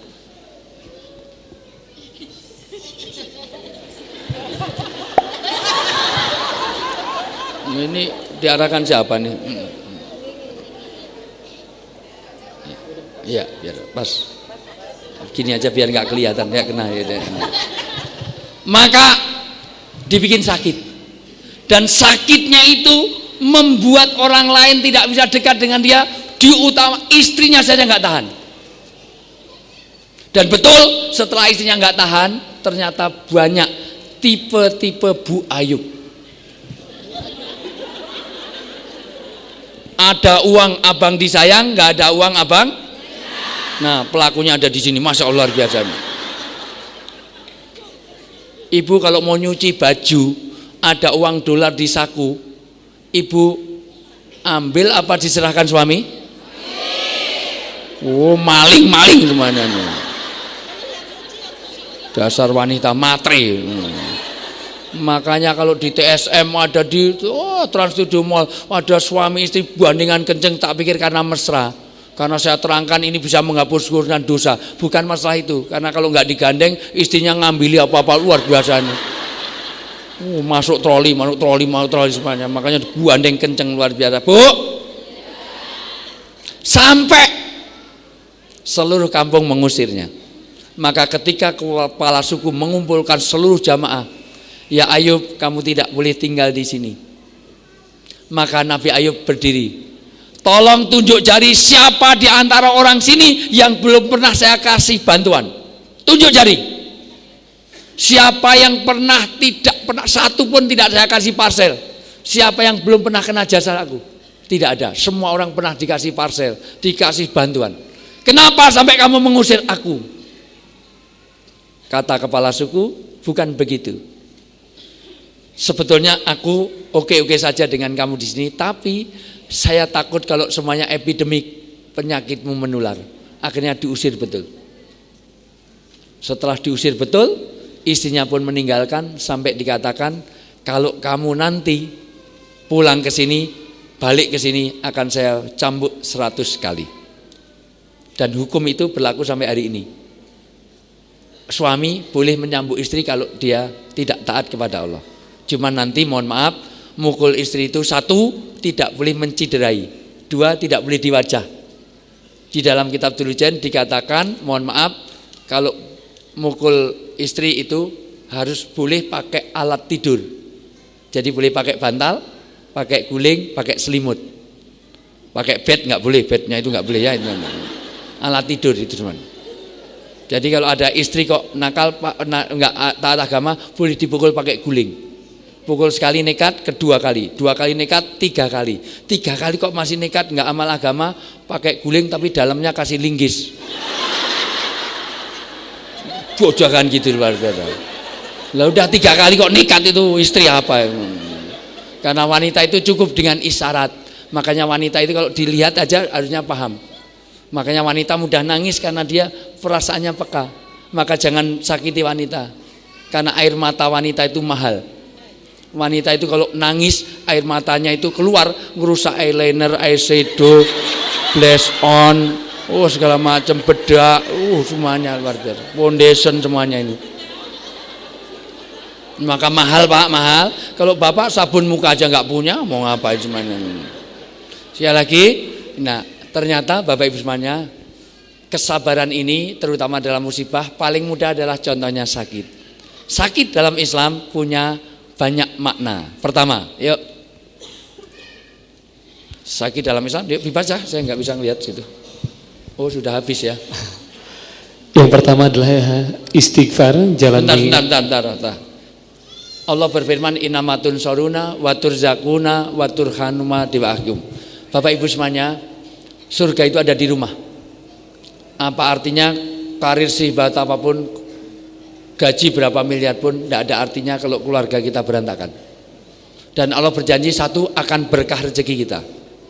ini diarahkan siapa nih? Iya, biar pas. Gini aja biar nggak kelihatan, ya kena. Maka dibikin sakit, dan sakitnya itu membuat orang lain tidak bisa dekat dengan dia. Diutama istrinya saja nggak tahan. Dan betul setelah istrinya nggak tahan, ternyata banyak tipe-tipe Bu Ayub. Ada uang abang disayang, nggak ada uang abang. Nah, pelakunya ada di sini, Masya Allah luar biasa. Ibu kalau mau nyuci baju, ada uang dolar di saku, ibu ambil apa diserahkan suami? Oh, maling-maling semuanya. Dasar wanita matre. Makanya kalau di TSM ada di Trans Studio Mall ada suami istri bandingan kenceng, tak pikir karena mesra. Karena saya terangkan ini bisa menghapus kurnan dosa. Bukan masalah itu. Karena kalau nggak digandeng, istrinya ngambili apa-apa luar biasanya. Masuk troli semuanya. Makanya gandeng kenceng luar biasa. Bu, sampai seluruh kampung mengusirnya. Maka ketika kepala suku mengumpulkan seluruh jamaah, ya Ayub, kamu tidak boleh tinggal di sini. Maka Nabi Ayub berdiri. Tolong tunjuk jari siapa di antara orang sini yang belum pernah saya kasih bantuan. Tunjuk jari. Siapa yang tidak pernah satu pun tidak saya kasih parcel. Siapa yang belum pernah kena jasa aku? Tidak ada. Semua orang pernah dikasih parcel, dikasih bantuan. Kenapa sampai kamu mengusir aku? Kata kepala suku, bukan begitu. Sebetulnya aku oke-oke saja dengan kamu di sini, tapi saya takut kalau semuanya epidemik, penyakitmu menular. Akhirnya diusir betul. Setelah diusir betul, istrinya pun meninggalkan sampai dikatakan kalau kamu nanti pulang ke sini, balik ke sini akan saya cambuk 100 kali. Dan hukum itu berlaku sampai hari ini. Suami boleh menyambuk istri kalau dia tidak taat kepada Allah. Cuma nanti mohon maaf, mukul istri itu 1, tidak boleh menciderai, 2, tidak boleh di wajah. Di dalam kitab Dulujen dikatakan, mohon maaf, kalau mukul istri itu harus boleh pakai alat tidur. Jadi boleh pakai bantal, pakai guling, pakai selimut. Pakai bed nggak boleh, bednya itu nggak boleh ya. Alat tidur itu teman. Jadi kalau ada istri kok nakal, nggak taat agama, boleh dipukul pakai guling. Pukul sekali nekat, kedua kali, 2 kali nekat, 3 kali. 3 kali kok masih nekat, nggak amal agama, pakai guling tapi dalamnya kasih linggis. Jangan gitu luar biasa. Lah udah 3 kali kok nekat itu istri apa? Karena wanita itu cukup dengan isyarat. Makanya wanita itu kalau dilihat aja harusnya paham. Makanya wanita mudah nangis karena dia perasaannya peka. Maka jangan sakiti wanita. Karena air mata wanita itu mahal. Wanita itu kalau nangis air matanya itu keluar, ngerusak eyeliner, eyeshadow, blush on, segala macam, bedak, semuanya luar biasa. Foundation semuanya ini. Maka mahal Pak, mahal. Kalau Bapak sabun muka aja nggak punya, mau ngapain semuanya ini. Sekali lagi, nah ternyata Bapak Ibu semuanya, kesabaran ini terutama dalam musibah paling mudah adalah contohnya sakit. Sakit dalam Islam punya banyak makna. Pertama, yuk. Sakit dalam Islam, yuk dibaca, saya nggak bisa ngelihat situ. Oh sudah habis ya. Yang pertama adalah istighfar, jalani. Bentar. Allah berfirman innamatun soruna waturzakuna waturhanuma diwahyum. Bapak Ibu semuanya, surga itu ada di rumah. Apa artinya karir sibat apapun, gaji berapa miliar pun tidak ada artinya kalau keluarga kita berantakan. Dan Allah berjanji 1 akan berkah rezeki kita.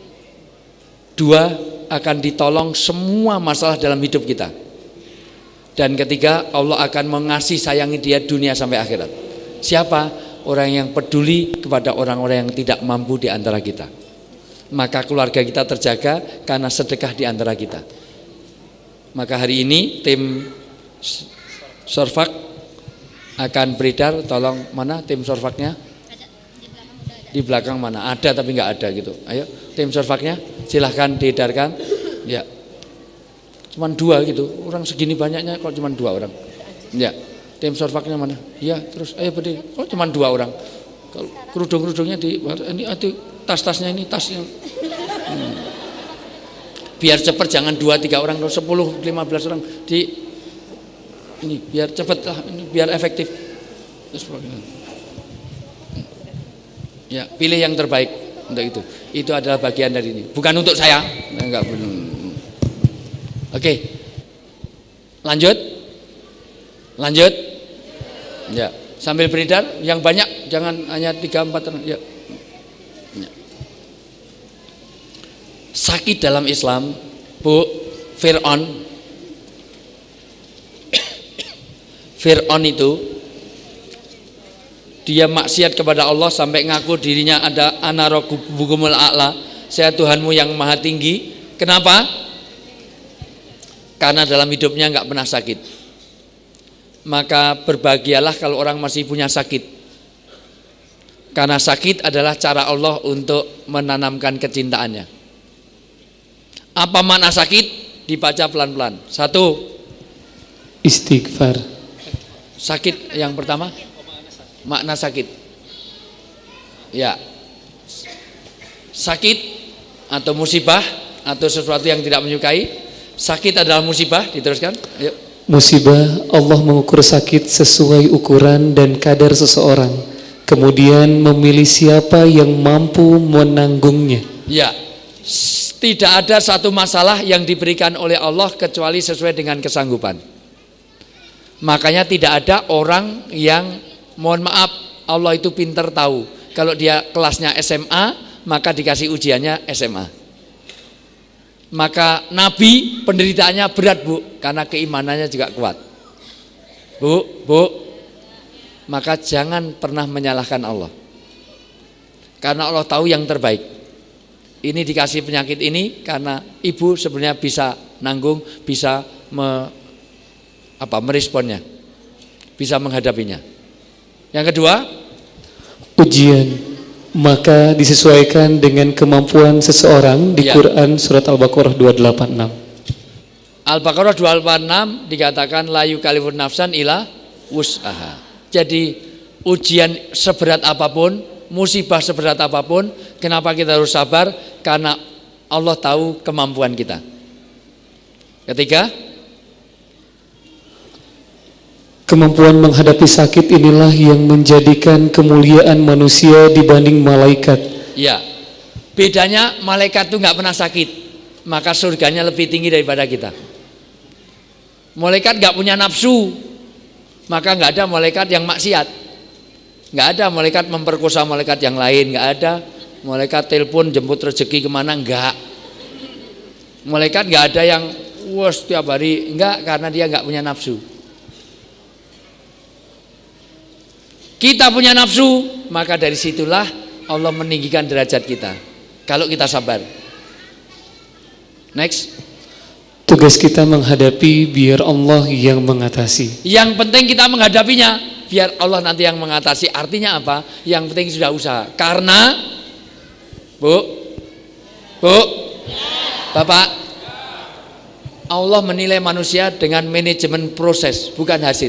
2 akan ditolong semua masalah dalam hidup kita. Dan ketiga, Allah akan mengasihi sayangi dia dunia sampai akhirat. Siapa? Orang yang peduli kepada orang-orang yang tidak mampu di antara kita. Maka keluarga kita terjaga karena sedekah di antara kita. Maka hari ini tim Sorfak akan beredar, tolong mana tim Sorfaknya? Di belakang mana? Ada tapi nggak ada gitu. Ayo tim Sorfaknya silahkan diedarkan. Ya, cuman 2 gitu. Orang segini banyaknya kok cuman 2 orang. Ya, tim Sorfaknya mana? Ya, terus ayo berdiri. Kok cuman 2 orang? Kalau kerudung-kerudungnya ini tas-tasnya ini tasnya. Biar cepat, jangan 2-3 orang, 10-15 orang di ini biar cepat lah, ini biar efektif. Ya, pilih yang terbaik untuk itu. Itu adalah bagian dari ini. Bukan untuk saya. Enggak benar. Oke. Lanjut. Ya, sambil beredar yang banyak, jangan hanya 3-4 orang. Ya. Sakit dalam Islam, Bu, Fir'aun itu dia maksiat kepada Allah sampai ngaku dirinya ada ana rabbukumul a'la, saya Tuhanmu yang maha tinggi. Kenapa? Karena dalam hidupnya enggak pernah sakit. Maka berbahagialah kalau orang masih punya sakit. Karena sakit adalah cara Allah untuk menanamkan kecintaannya. Apa makna sakit? Dibaca pelan-pelan. 1. Istighfar. Sakit yang pertama, makna sakit. Ya. Sakit atau musibah atau sesuatu yang tidak menyukai. Sakit adalah musibah, diteruskan. Ayo. Musibah, Allah mengukur sakit sesuai ukuran dan kadar seseorang. Kemudian memilih siapa yang mampu menanggungnya. Ya. Tidak ada satu masalah yang diberikan oleh Allah kecuali sesuai dengan kesanggupan. Makanya tidak ada orang yang, mohon maaf, Allah itu pinter tahu. Kalau dia kelasnya SMA, maka dikasih ujiannya SMA. Maka Nabi penderitaannya berat, Bu, karena keimanannya juga kuat. Bu, maka jangan pernah menyalahkan Allah. Karena Allah tahu yang terbaik. Ini dikasih penyakit ini karena ibu sebenarnya bisa nanggung, bisa meresponnya, bisa menghadapinya. Yang kedua, ujian maka disesuaikan dengan kemampuan seseorang di Quran surat Al-Baqarah 286. Al-Baqarah 286 dikatakan la yukallifun nafsan illa wus'aha. Jadi ujian seberat apapun, musibah seberat apapun, kenapa kita harus sabar? Karena Allah tahu kemampuan kita. Ketiga, kemampuan menghadapi sakit inilah yang menjadikan kemuliaan manusia dibanding malaikat. Ya, bedanya malaikat itu nggak pernah sakit, maka surganya lebih tinggi daripada kita. Malaikat nggak punya nafsu, maka nggak ada malaikat yang maksiat. Nggak ada malaikat memperkosa malaikat yang lain, nggak ada. Malaikat telepon jemput rezeki kemana, enggak. Malaikat nggak ada yang setiap hari, enggak, karena dia nggak punya nafsu. Kita punya nafsu, maka dari situlah Allah meninggikan derajat kita. Kalau kita sabar. Next. Tugas kita menghadapi biar Allah yang mengatasi. Yang penting kita menghadapinya, biar Allah nanti yang mengatasi. Artinya apa? Yang penting sudah usaha. Karena Bu, Bapak, Allah menilai manusia dengan manajemen proses, bukan hasil.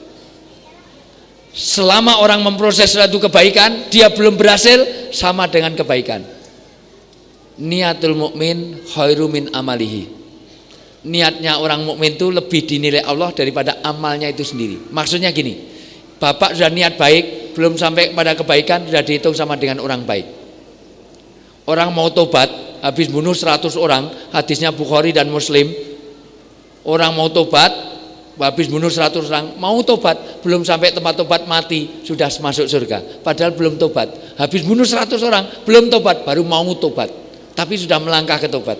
Selama orang memproses suatu kebaikan, dia belum berhasil, sama dengan kebaikan. Niatul mukmin khairu min amalihi. Niatnya orang mukmin itu lebih dinilai Allah daripada amalnya itu sendiri. Maksudnya gini, Bapak sudah niat baik, belum sampai pada kebaikan, sudah dihitung sama dengan orang baik. Orang mau tobat, habis bunuh 100 orang, hadisnya Bukhari dan Muslim. Orang mau tobat, habis bunuh 100 orang, mau tobat, belum sampai tempat tobat mati, sudah masuk surga. Padahal belum tobat. Habis bunuh 100 orang, belum tobat, baru mau tobat. Tapi sudah melangkah ke tobat.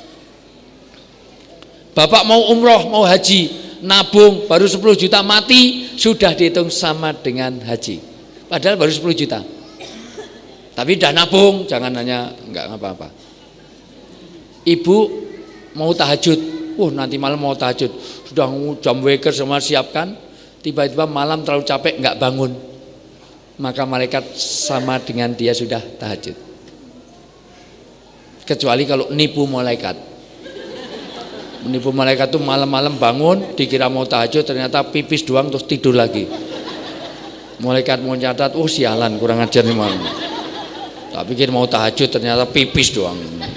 Bapak mau umroh, mau haji, nabung, baru 10 juta mati, sudah dihitung sama dengan haji. Padahal baru 10 juta. Tapi udah nabung, jangan hanya enggak apa-apa. Ibu mau tahajud, nanti malam mau tahajud, sudah jam waker semua siapkan, tiba-tiba malam terlalu capek enggak bangun, maka malaikat sama dengan dia sudah tahajud. Kecuali kalau nipu malaikat. Menipu malaikat itu malam-malam bangun, dikira mau tahajud, ternyata pipis doang terus tidur lagi. Malaikat mau catat, sialan kurang ajar nih malam. Tak pikir mau tahajud, ternyata pipis doang.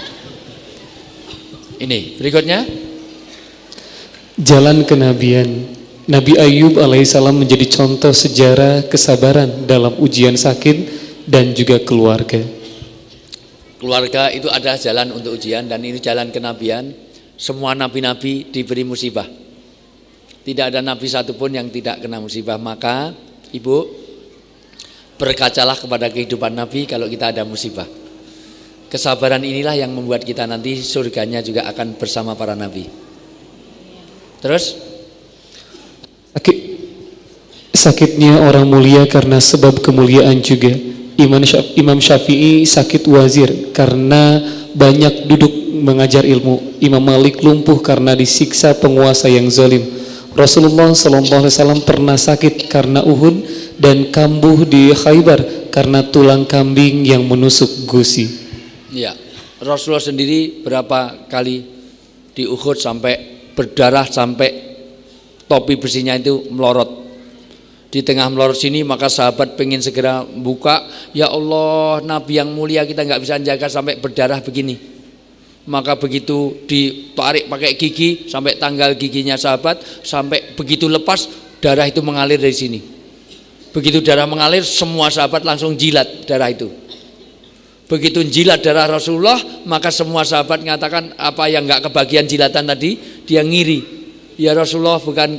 Ini berikutnya, jalan kenabian. Nabi Ayub alaihissalam menjadi contoh sejarah kesabaran dalam ujian sakit dan juga keluarga. Keluarga itu adalah jalan untuk ujian, dan ini jalan kenabian. Semua nabi-nabi diberi musibah. Tidak ada nabi satupun yang tidak kena musibah. Maka ibu, berkacalah kepada kehidupan nabi kalau kita ada musibah. Kesabaran inilah yang membuat kita nanti surganya juga akan bersama para nabi. Terus, sakitnya orang mulia karena sebab kemuliaan juga. Imam Syafi'i sakit wazir karena banyak duduk mengajar ilmu. Imam Malik lumpuh karena disiksa penguasa yang zalim. Rasulullah SAW pernah sakit karena Uhud dan kambuh di Khaybar karena tulang kambing yang menusuk gusi. Ya, Rasulullah sendiri berapa kali di Uhud sampai berdarah, sampai topi besinya itu melorot. Di tengah melorot sini, maka sahabat pengen segera buka. Ya Allah, Nabi yang mulia kita nggak bisa jaga sampai berdarah begini. Maka begitu ditarik pakai gigi sampai tanggal giginya sahabat, sampai begitu lepas darah itu mengalir dari sini. Begitu darah mengalir, semua sahabat langsung jilat darah itu. Begitu jilat darah Rasulullah, maka semua sahabat mengatakan apa yang nggak kebagian jilatan tadi, dia ngiri. Ya Rasulullah, bukankah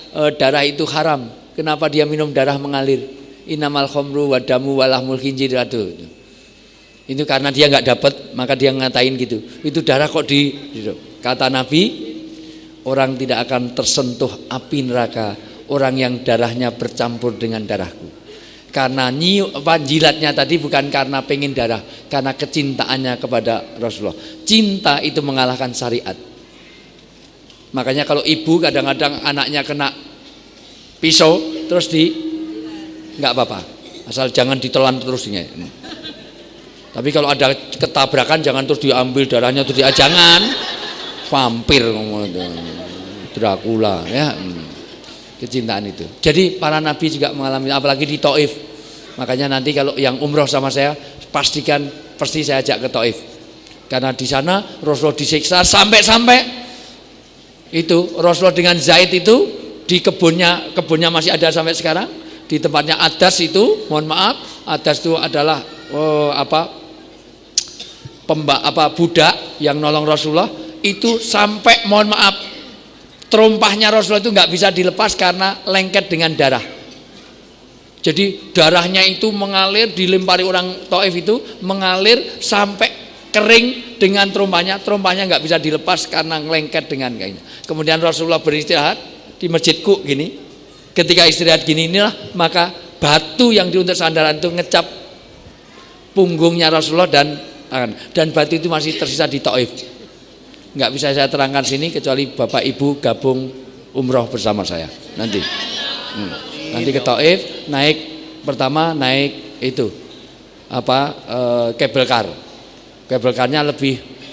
darah itu haram. Kenapa dia minum darah mengalir? Innamal khamru wa damu wa lahmul khinzir. Itu karena dia nggak dapat, maka dia ngatain gitu. Itu darah kok kata Nabi, orang tidak akan tersentuh api neraka orang yang darahnya bercampur dengan darahku. Karena jilatnya tadi bukan karena pengen darah, karena kecintaannya kepada Rasulullah. Cinta itu mengalahkan syariat. Makanya kalau ibu kadang-kadang anaknya kena pisau terus nggak apa-apa, asal jangan ditelan terusnya. Tapi kalau ada ketabrakan jangan terus diambil darahnya terus jangan. Vampir Dracula ya. Kecintaan itu. Jadi para nabi juga mengalami, apalagi di Taif. Makanya nanti kalau yang umroh sama saya pastikan pasti saya ajak ke Taif. Karena di sana Rasulullah disiksa sampai itu Rasulullah dengan Zaid itu di kebunnya masih ada sampai sekarang. Di tempatnya Adas itu, mohon maaf, Adas itu adalah budak yang nolong Rasulullah itu sampai mohon maaf terompahnya Rasulullah itu nggak bisa dilepas karena lengket dengan darah. Jadi darahnya itu mengalir, dilempari orang Taif itu mengalir sampai kering dengan terompahnya nggak bisa dilepas karena lengket dengan kayaknya. Kemudian Rasulullah beristirahat di masjidku gini. Ketika istirahat gini inilah maka batu yang diuntuk sandaran itu ngecap punggungnya Rasulullah dan batu itu masih tersisa di Taif. Nggak bisa saya terangkan sini kecuali Bapak Ibu gabung umroh bersama saya nanti. Nanti ke Taif pertama naik itu cable car. Cable car-nya lebih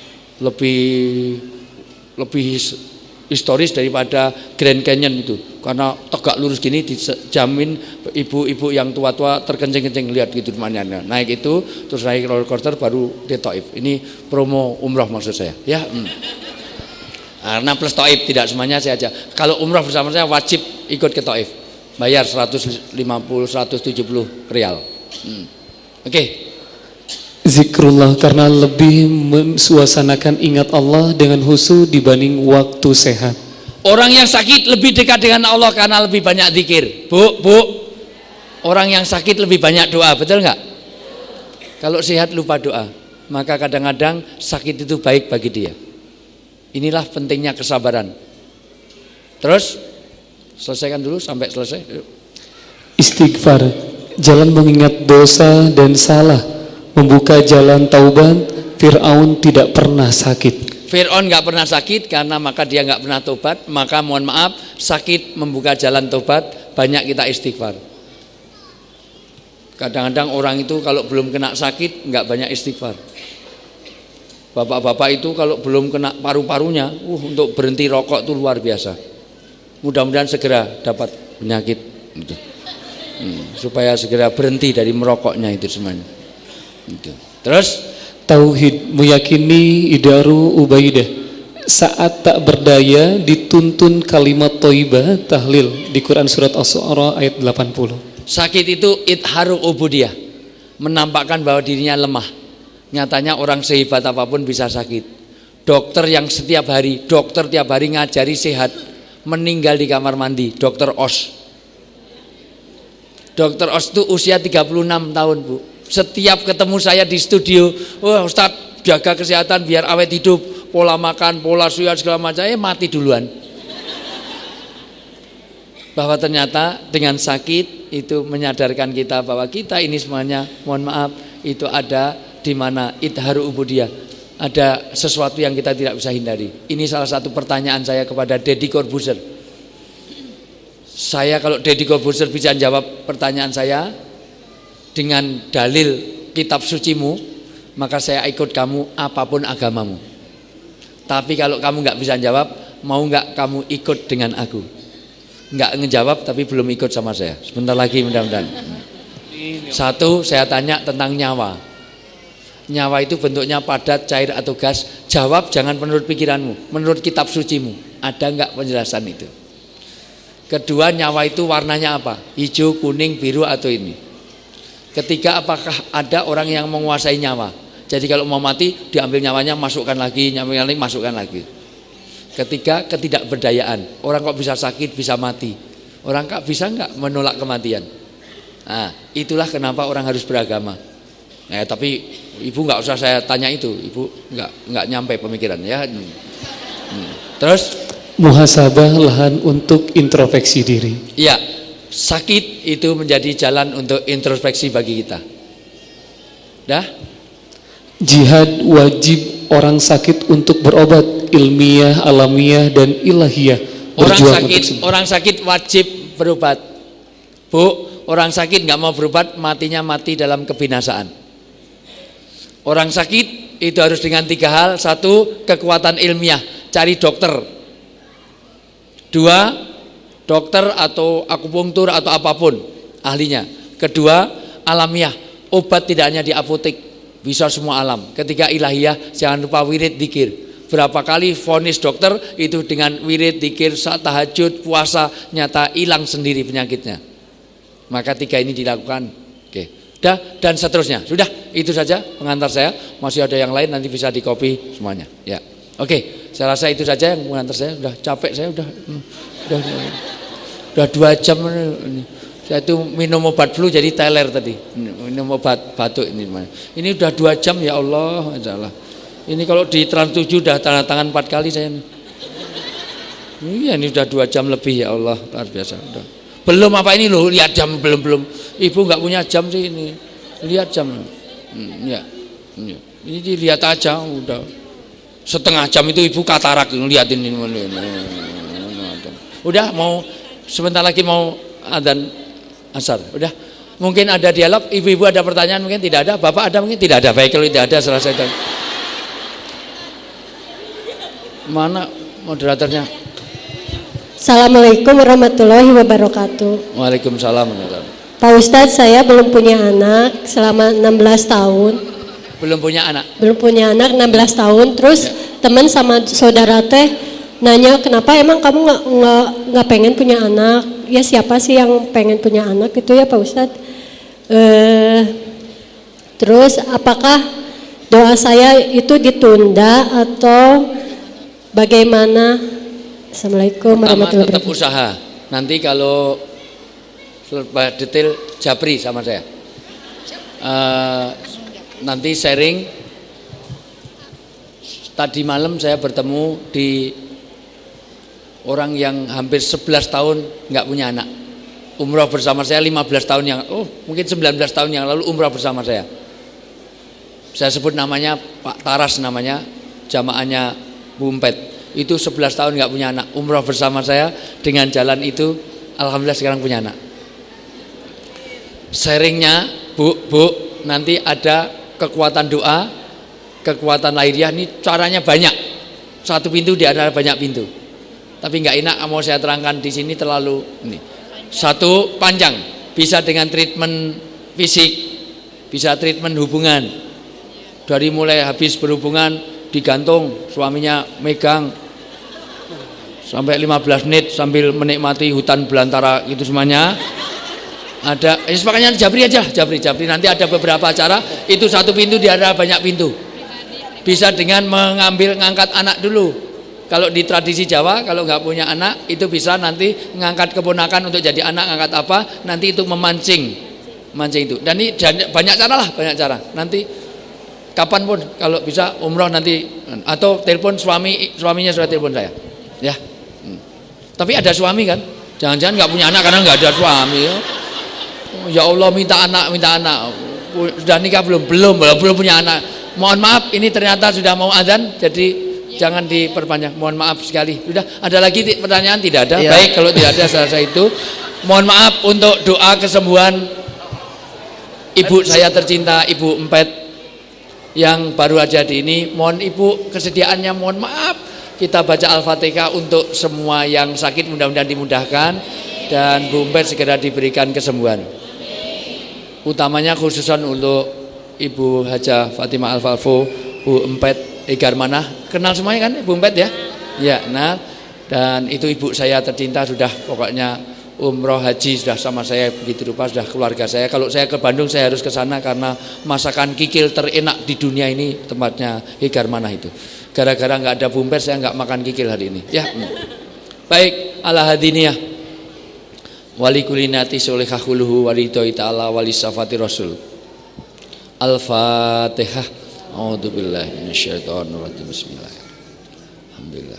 historis daripada Grand Canyon itu karena tegak lurus gini dijamin ibu-ibu yang tua-tua terkencing-kencing lihat gitu temannya. Naik itu terus naik roller coaster baru di Taif. Ini promo umroh maksud saya ya. Karena plus Taif tidak semuanya saya aja. Kalau umroh bersama saya wajib ikut ke Taif. Bayar 150 170 rial. Oke. Zikrullah karena lebih mensuasanakan ingat Allah dengan khusyuk dibanding waktu sehat. Orang yang sakit lebih dekat dengan Allah karena lebih banyak zikir. Bu, orang yang sakit lebih banyak doa, betul nggak? Kalau sehat lupa doa, maka kadang-kadang sakit itu baik bagi dia. Inilah pentingnya kesabaran. Terus selesaikan dulu sampai selesai. Istighfar, jalan mengingat dosa dan salah, membuka jalan taubat. Fir'aun tidak pernah sakit. Fir'aun nggak pernah sakit karena maka dia nggak pernah tobat. Maka mohon maaf, sakit membuka jalan tobat. Banyak kita istighfar. Kadang-kadang orang itu kalau belum kena sakit nggak banyak istighfar. Bapak-bapak itu kalau belum kena paru-parunya, untuk berhenti rokok itu luar biasa. Mudah-mudahan segera dapat penyakit gitu. Supaya segera berhenti dari merokoknya itu semuanya. Gitu. Terus Tauhid, meyakini Idaru Ubaidah saat tak berdaya dituntun kalimat thayyibah tahlil di Quran surat Asy-Syu'ara ayat 80. Sakit itu idharu ubudiyah, menampakkan bahwa dirinya lemah. Nyatanya orang sehebat apapun bisa sakit. Dokter yang tiap hari ngajari sehat, meninggal di kamar mandi, Dokter Os. Dokter Os itu usia 36 tahun, Bu. Setiap ketemu saya di studio, Ustadz jaga kesehatan biar awet hidup, pola makan, pola suya segala macam, mati duluan. Bahwa ternyata dengan sakit itu menyadarkan kita bahwa kita ini semuanya, mohon maaf, itu ada di mana idharu ubudiyah, ada sesuatu yang kita tidak bisa hindari. Ini salah satu pertanyaan saya kepada Deddy Corbuzier. Saya kalau Deddy Corbuzier bisa jawab pertanyaan saya dengan dalil kitab sucimu, maka saya ikut kamu apapun agamamu. Tapi kalau kamu nggak bisa jawab, mau nggak kamu ikut dengan aku? Nggak ngejawab tapi belum ikut sama saya. Sebentar lagi mudah-mudahan. Satu, saya tanya tentang nyawa. Nyawa itu bentuknya padat, cair atau gas? Jawab jangan menurut pikiranmu, menurut kitab sucimu. Ada nggak penjelasan itu? Kedua, nyawa itu warnanya apa? Hijau, kuning, biru atau ini? Ketiga, apakah ada orang yang menguasai nyawa? Jadi kalau mau mati diambil nyawanya, masukkan lagi, masukkan lagi. Ketiga, ketidakberdayaan. Orang kok bisa sakit, bisa mati. Orang kok bisa nggak menolak kematian. Nah, itulah kenapa orang harus beragama. Nah, tapi ibu nggak usah saya tanya itu, ibu nggak nyampe pemikiran ya. Terus muhasabah, lahan untuk introspeksi diri. Iya, sakit itu menjadi jalan untuk introspeksi bagi kita. Dah? Jihad wajib orang sakit untuk berobat ilmiah, alamiah dan ilahiyah. Orang sakit wajib berobat. Bu, orang sakit nggak mau berobat, matinya mati dalam kebinasaan. Orang sakit itu harus dengan 3 hal. 1, kekuatan ilmiah, cari dokter. 2, dokter atau akupunktur atau apapun ahlinya. Kedua, alamiah, obat tidak hanya di apotek, bisa semua alam. Ketiga, ilahiyah, jangan lupa wirid dzikir. Berapa kali vonis dokter itu dengan wirid dzikir, tahajud, puasa, nyata hilang sendiri penyakitnya. Maka 3 ini dilakukan. Oke. Dan seterusnya. Sudah, itu saja pengantar saya. Masih ada yang lain, nanti bisa di-copy semuanya. Ya. Oke, saya rasa itu saja yang pengantar saya. Udah capek saya, udah 2 jam. Saya itu minum obat flu jadi teler tadi. Minum obat batuk ini. Ini udah 2 jam, ya Allah. Ini kalau di Trans 7 udah tanda tangan 4 kali saya nih. Iya, ini udah 2 jam lebih, ya Allah, luar biasa. Udah. Belum apa ini loh, lihat jam, belum. Ibu nggak punya jam sih ini. Lihat jam. Ya. Ini dilihat aja udah. Setengah jam itu ibu katarak ngeliatin ini. Udah mau sebentar lagi mau adzan asar. Udah. Mungkin ada dialog, ibu-ibu ada pertanyaan mungkin tidak ada, bapak ada mungkin tidak ada. Baik, kalau tidak ada selesai. Mana moderatornya? Assalamualaikum warahmatullahi wabarakatuh. Waalaikumsalam. Pak Ustadz, saya belum punya anak selama 16 tahun. Belum punya anak? Belum punya anak 16 tahun. Terus teman sama saudara teh nanya, kenapa emang kamu nggak pengen punya anak? Ya siapa sih yang pengen punya anak gitu ya Pak Ustadz? Terus apakah doa saya itu ditunda atau bagaimana? Assalamualaikum warahmatullahi wabarakatuh. Tetap usaha. Nanti kalau detail japri sama saya. Nanti sharing. Tadi malam saya bertemu di orang yang hampir 11 tahun nggak punya anak. Umrah bersama saya 15 tahun yang, mungkin 19 tahun yang lalu umrah bersama saya. Saya sebut namanya Pak Taras, namanya jamaahnya Bu Empet. Itu 11 tahun nggak punya anak, umrah bersama saya, dengan jalan itu alhamdulillah sekarang punya anak. Sharingnya bu, nanti ada kekuatan doa, kekuatan lahiriah. Ini caranya banyak, 1 pintu di antara banyak pintu, tapi nggak enak mau saya terangkan di sini, terlalu ini. 1, panjang, bisa dengan treatment fisik, bisa treatment hubungan, dari mulai habis berhubungan digantung, suaminya megang sampai 15 menit sambil menikmati hutan belantara itu semuanya. Ada, makanya Japri aja, Japri nanti ada beberapa acara, itu 1 pintu di antara banyak pintu. Bisa dengan ngangkat anak dulu. Kalau di tradisi Jawa, kalau nggak punya anak, itu bisa nanti ngangkat keponakan untuk jadi anak, ngangkat apa, nanti itu memancing itu. Dan ini banyak cara lah, banyak cara. Nanti kapanpun kalau bisa umroh nanti, atau telepon suaminya sudah telepon saya. Ya. Tapi ada suami kan? Jangan-jangan nggak punya anak karena nggak ada suami. Ya Allah, minta anak. Sudah nikah belum punya anak. Mohon maaf, ini ternyata sudah mau adzan, jadi jangan diperpanjang. Mohon maaf sekali. Sudah ada lagi pertanyaan? Tidak ada. Ya. Baik, kalau tidak ada selesai itu. Mohon maaf untuk doa kesembuhan ibu saya tercinta, Ibu Empet yang baru aja di ini. Mohon Ibu kesediaannya, mohon maaf. Kita baca Al-Fatihah untuk semua yang sakit, mudah-mudahan dimudahkan dan Bu Empet segera diberikan kesembuhan. Utamanya khususan untuk Ibu Hajah Fatimah Al-Falfo, Bu Empet Egarmanah. Kenal semuanya kan Bu Empet ya? Ya, nah, dan itu ibu saya tercinta, sudah pokoknya umroh haji sudah sama saya, begitu rupa sudah keluarga saya. Kalau saya ke Bandung saya harus ke sana karena masakan kikil terenak di dunia ini tempatnya Higar Manah itu. Gara-gara nggak ada bumper saya nggak makan kikil hari ini. Ya, baik, ala hadiniyah wali kulinati solihahuluhu wali to'i ta'ala wali safati rasul. Al-Fatihah. A'udzubillahi minasyaitonirrajim. Bismillahirrahmanirrahim. Alhamdulillah.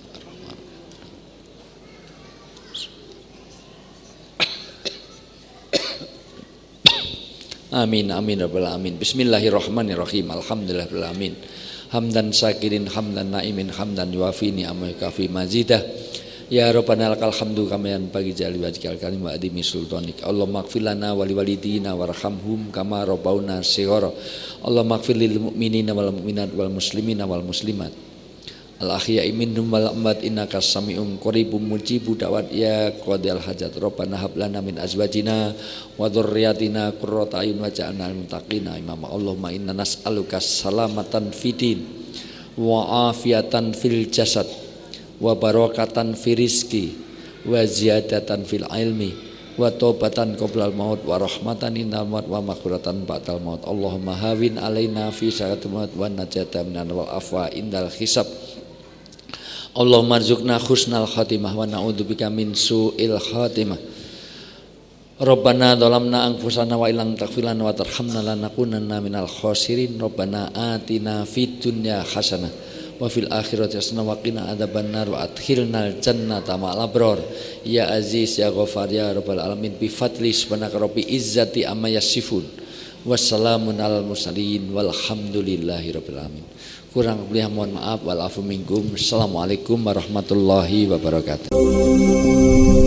Amin amin rabbal alamin. Bismillahirrahmanirrahim. Alhamdulillah rabbil alamin. Hamdan syakirin hamdan naimin hamdan yuafi ni'amah kafi mazidah. Ya Rabbana lakal hamdu kama yanbaghi jali wajhikal karim wa adimi sultanik. Allahumma ighfir lana wa liwalidina warhamhum kama rabbauna shighara. Allahumma ighfir lil mu'minina wal mu'minat wal muslimina wal muslimat. Al ahya'i minhum wal amwat innaka sami'un qaribun mujibu da'wat ya qadil hajat. Rabbana hab lana min azwajina wa dzurriyyatina qurrata a'yun waj'alna lil muttaqina imama. Allahumma inna nas'aluka salamatan fidin wa afiatan fil jasad wa barakatan fil rizqi wa ziyadatan fil ilmi wa taubatan qoblal maut wa rahmatan indal maut wa maghfiratan ba'dal maut. Allahumma hawin alaina fi sa'atil maut wa najata minal wal afwa indal hisab. Allahumma rzuqna husnal khatimah wa na'udzubika min su'il khatimah. Rabbana dhalamna anfusana wa illam taghfir lana wa tarhamna lanakunanna minal khasirin. Rabbana atina fid dunya hasanah wa fil akhirati hasanah wa qina adzabannar wa adkhilnal jannata ma'al abrar. Ya aziz ya ghafar ya rabbal alamin bi fadli subhanaka rabbi izzati amma yasifun. Wassalamun alal mursalin walhamdulillahi rabbil alamin. Kurang lebih mohon maaf wal afu minkum. Assalamualaikum warahmatullahi wabarakatuh.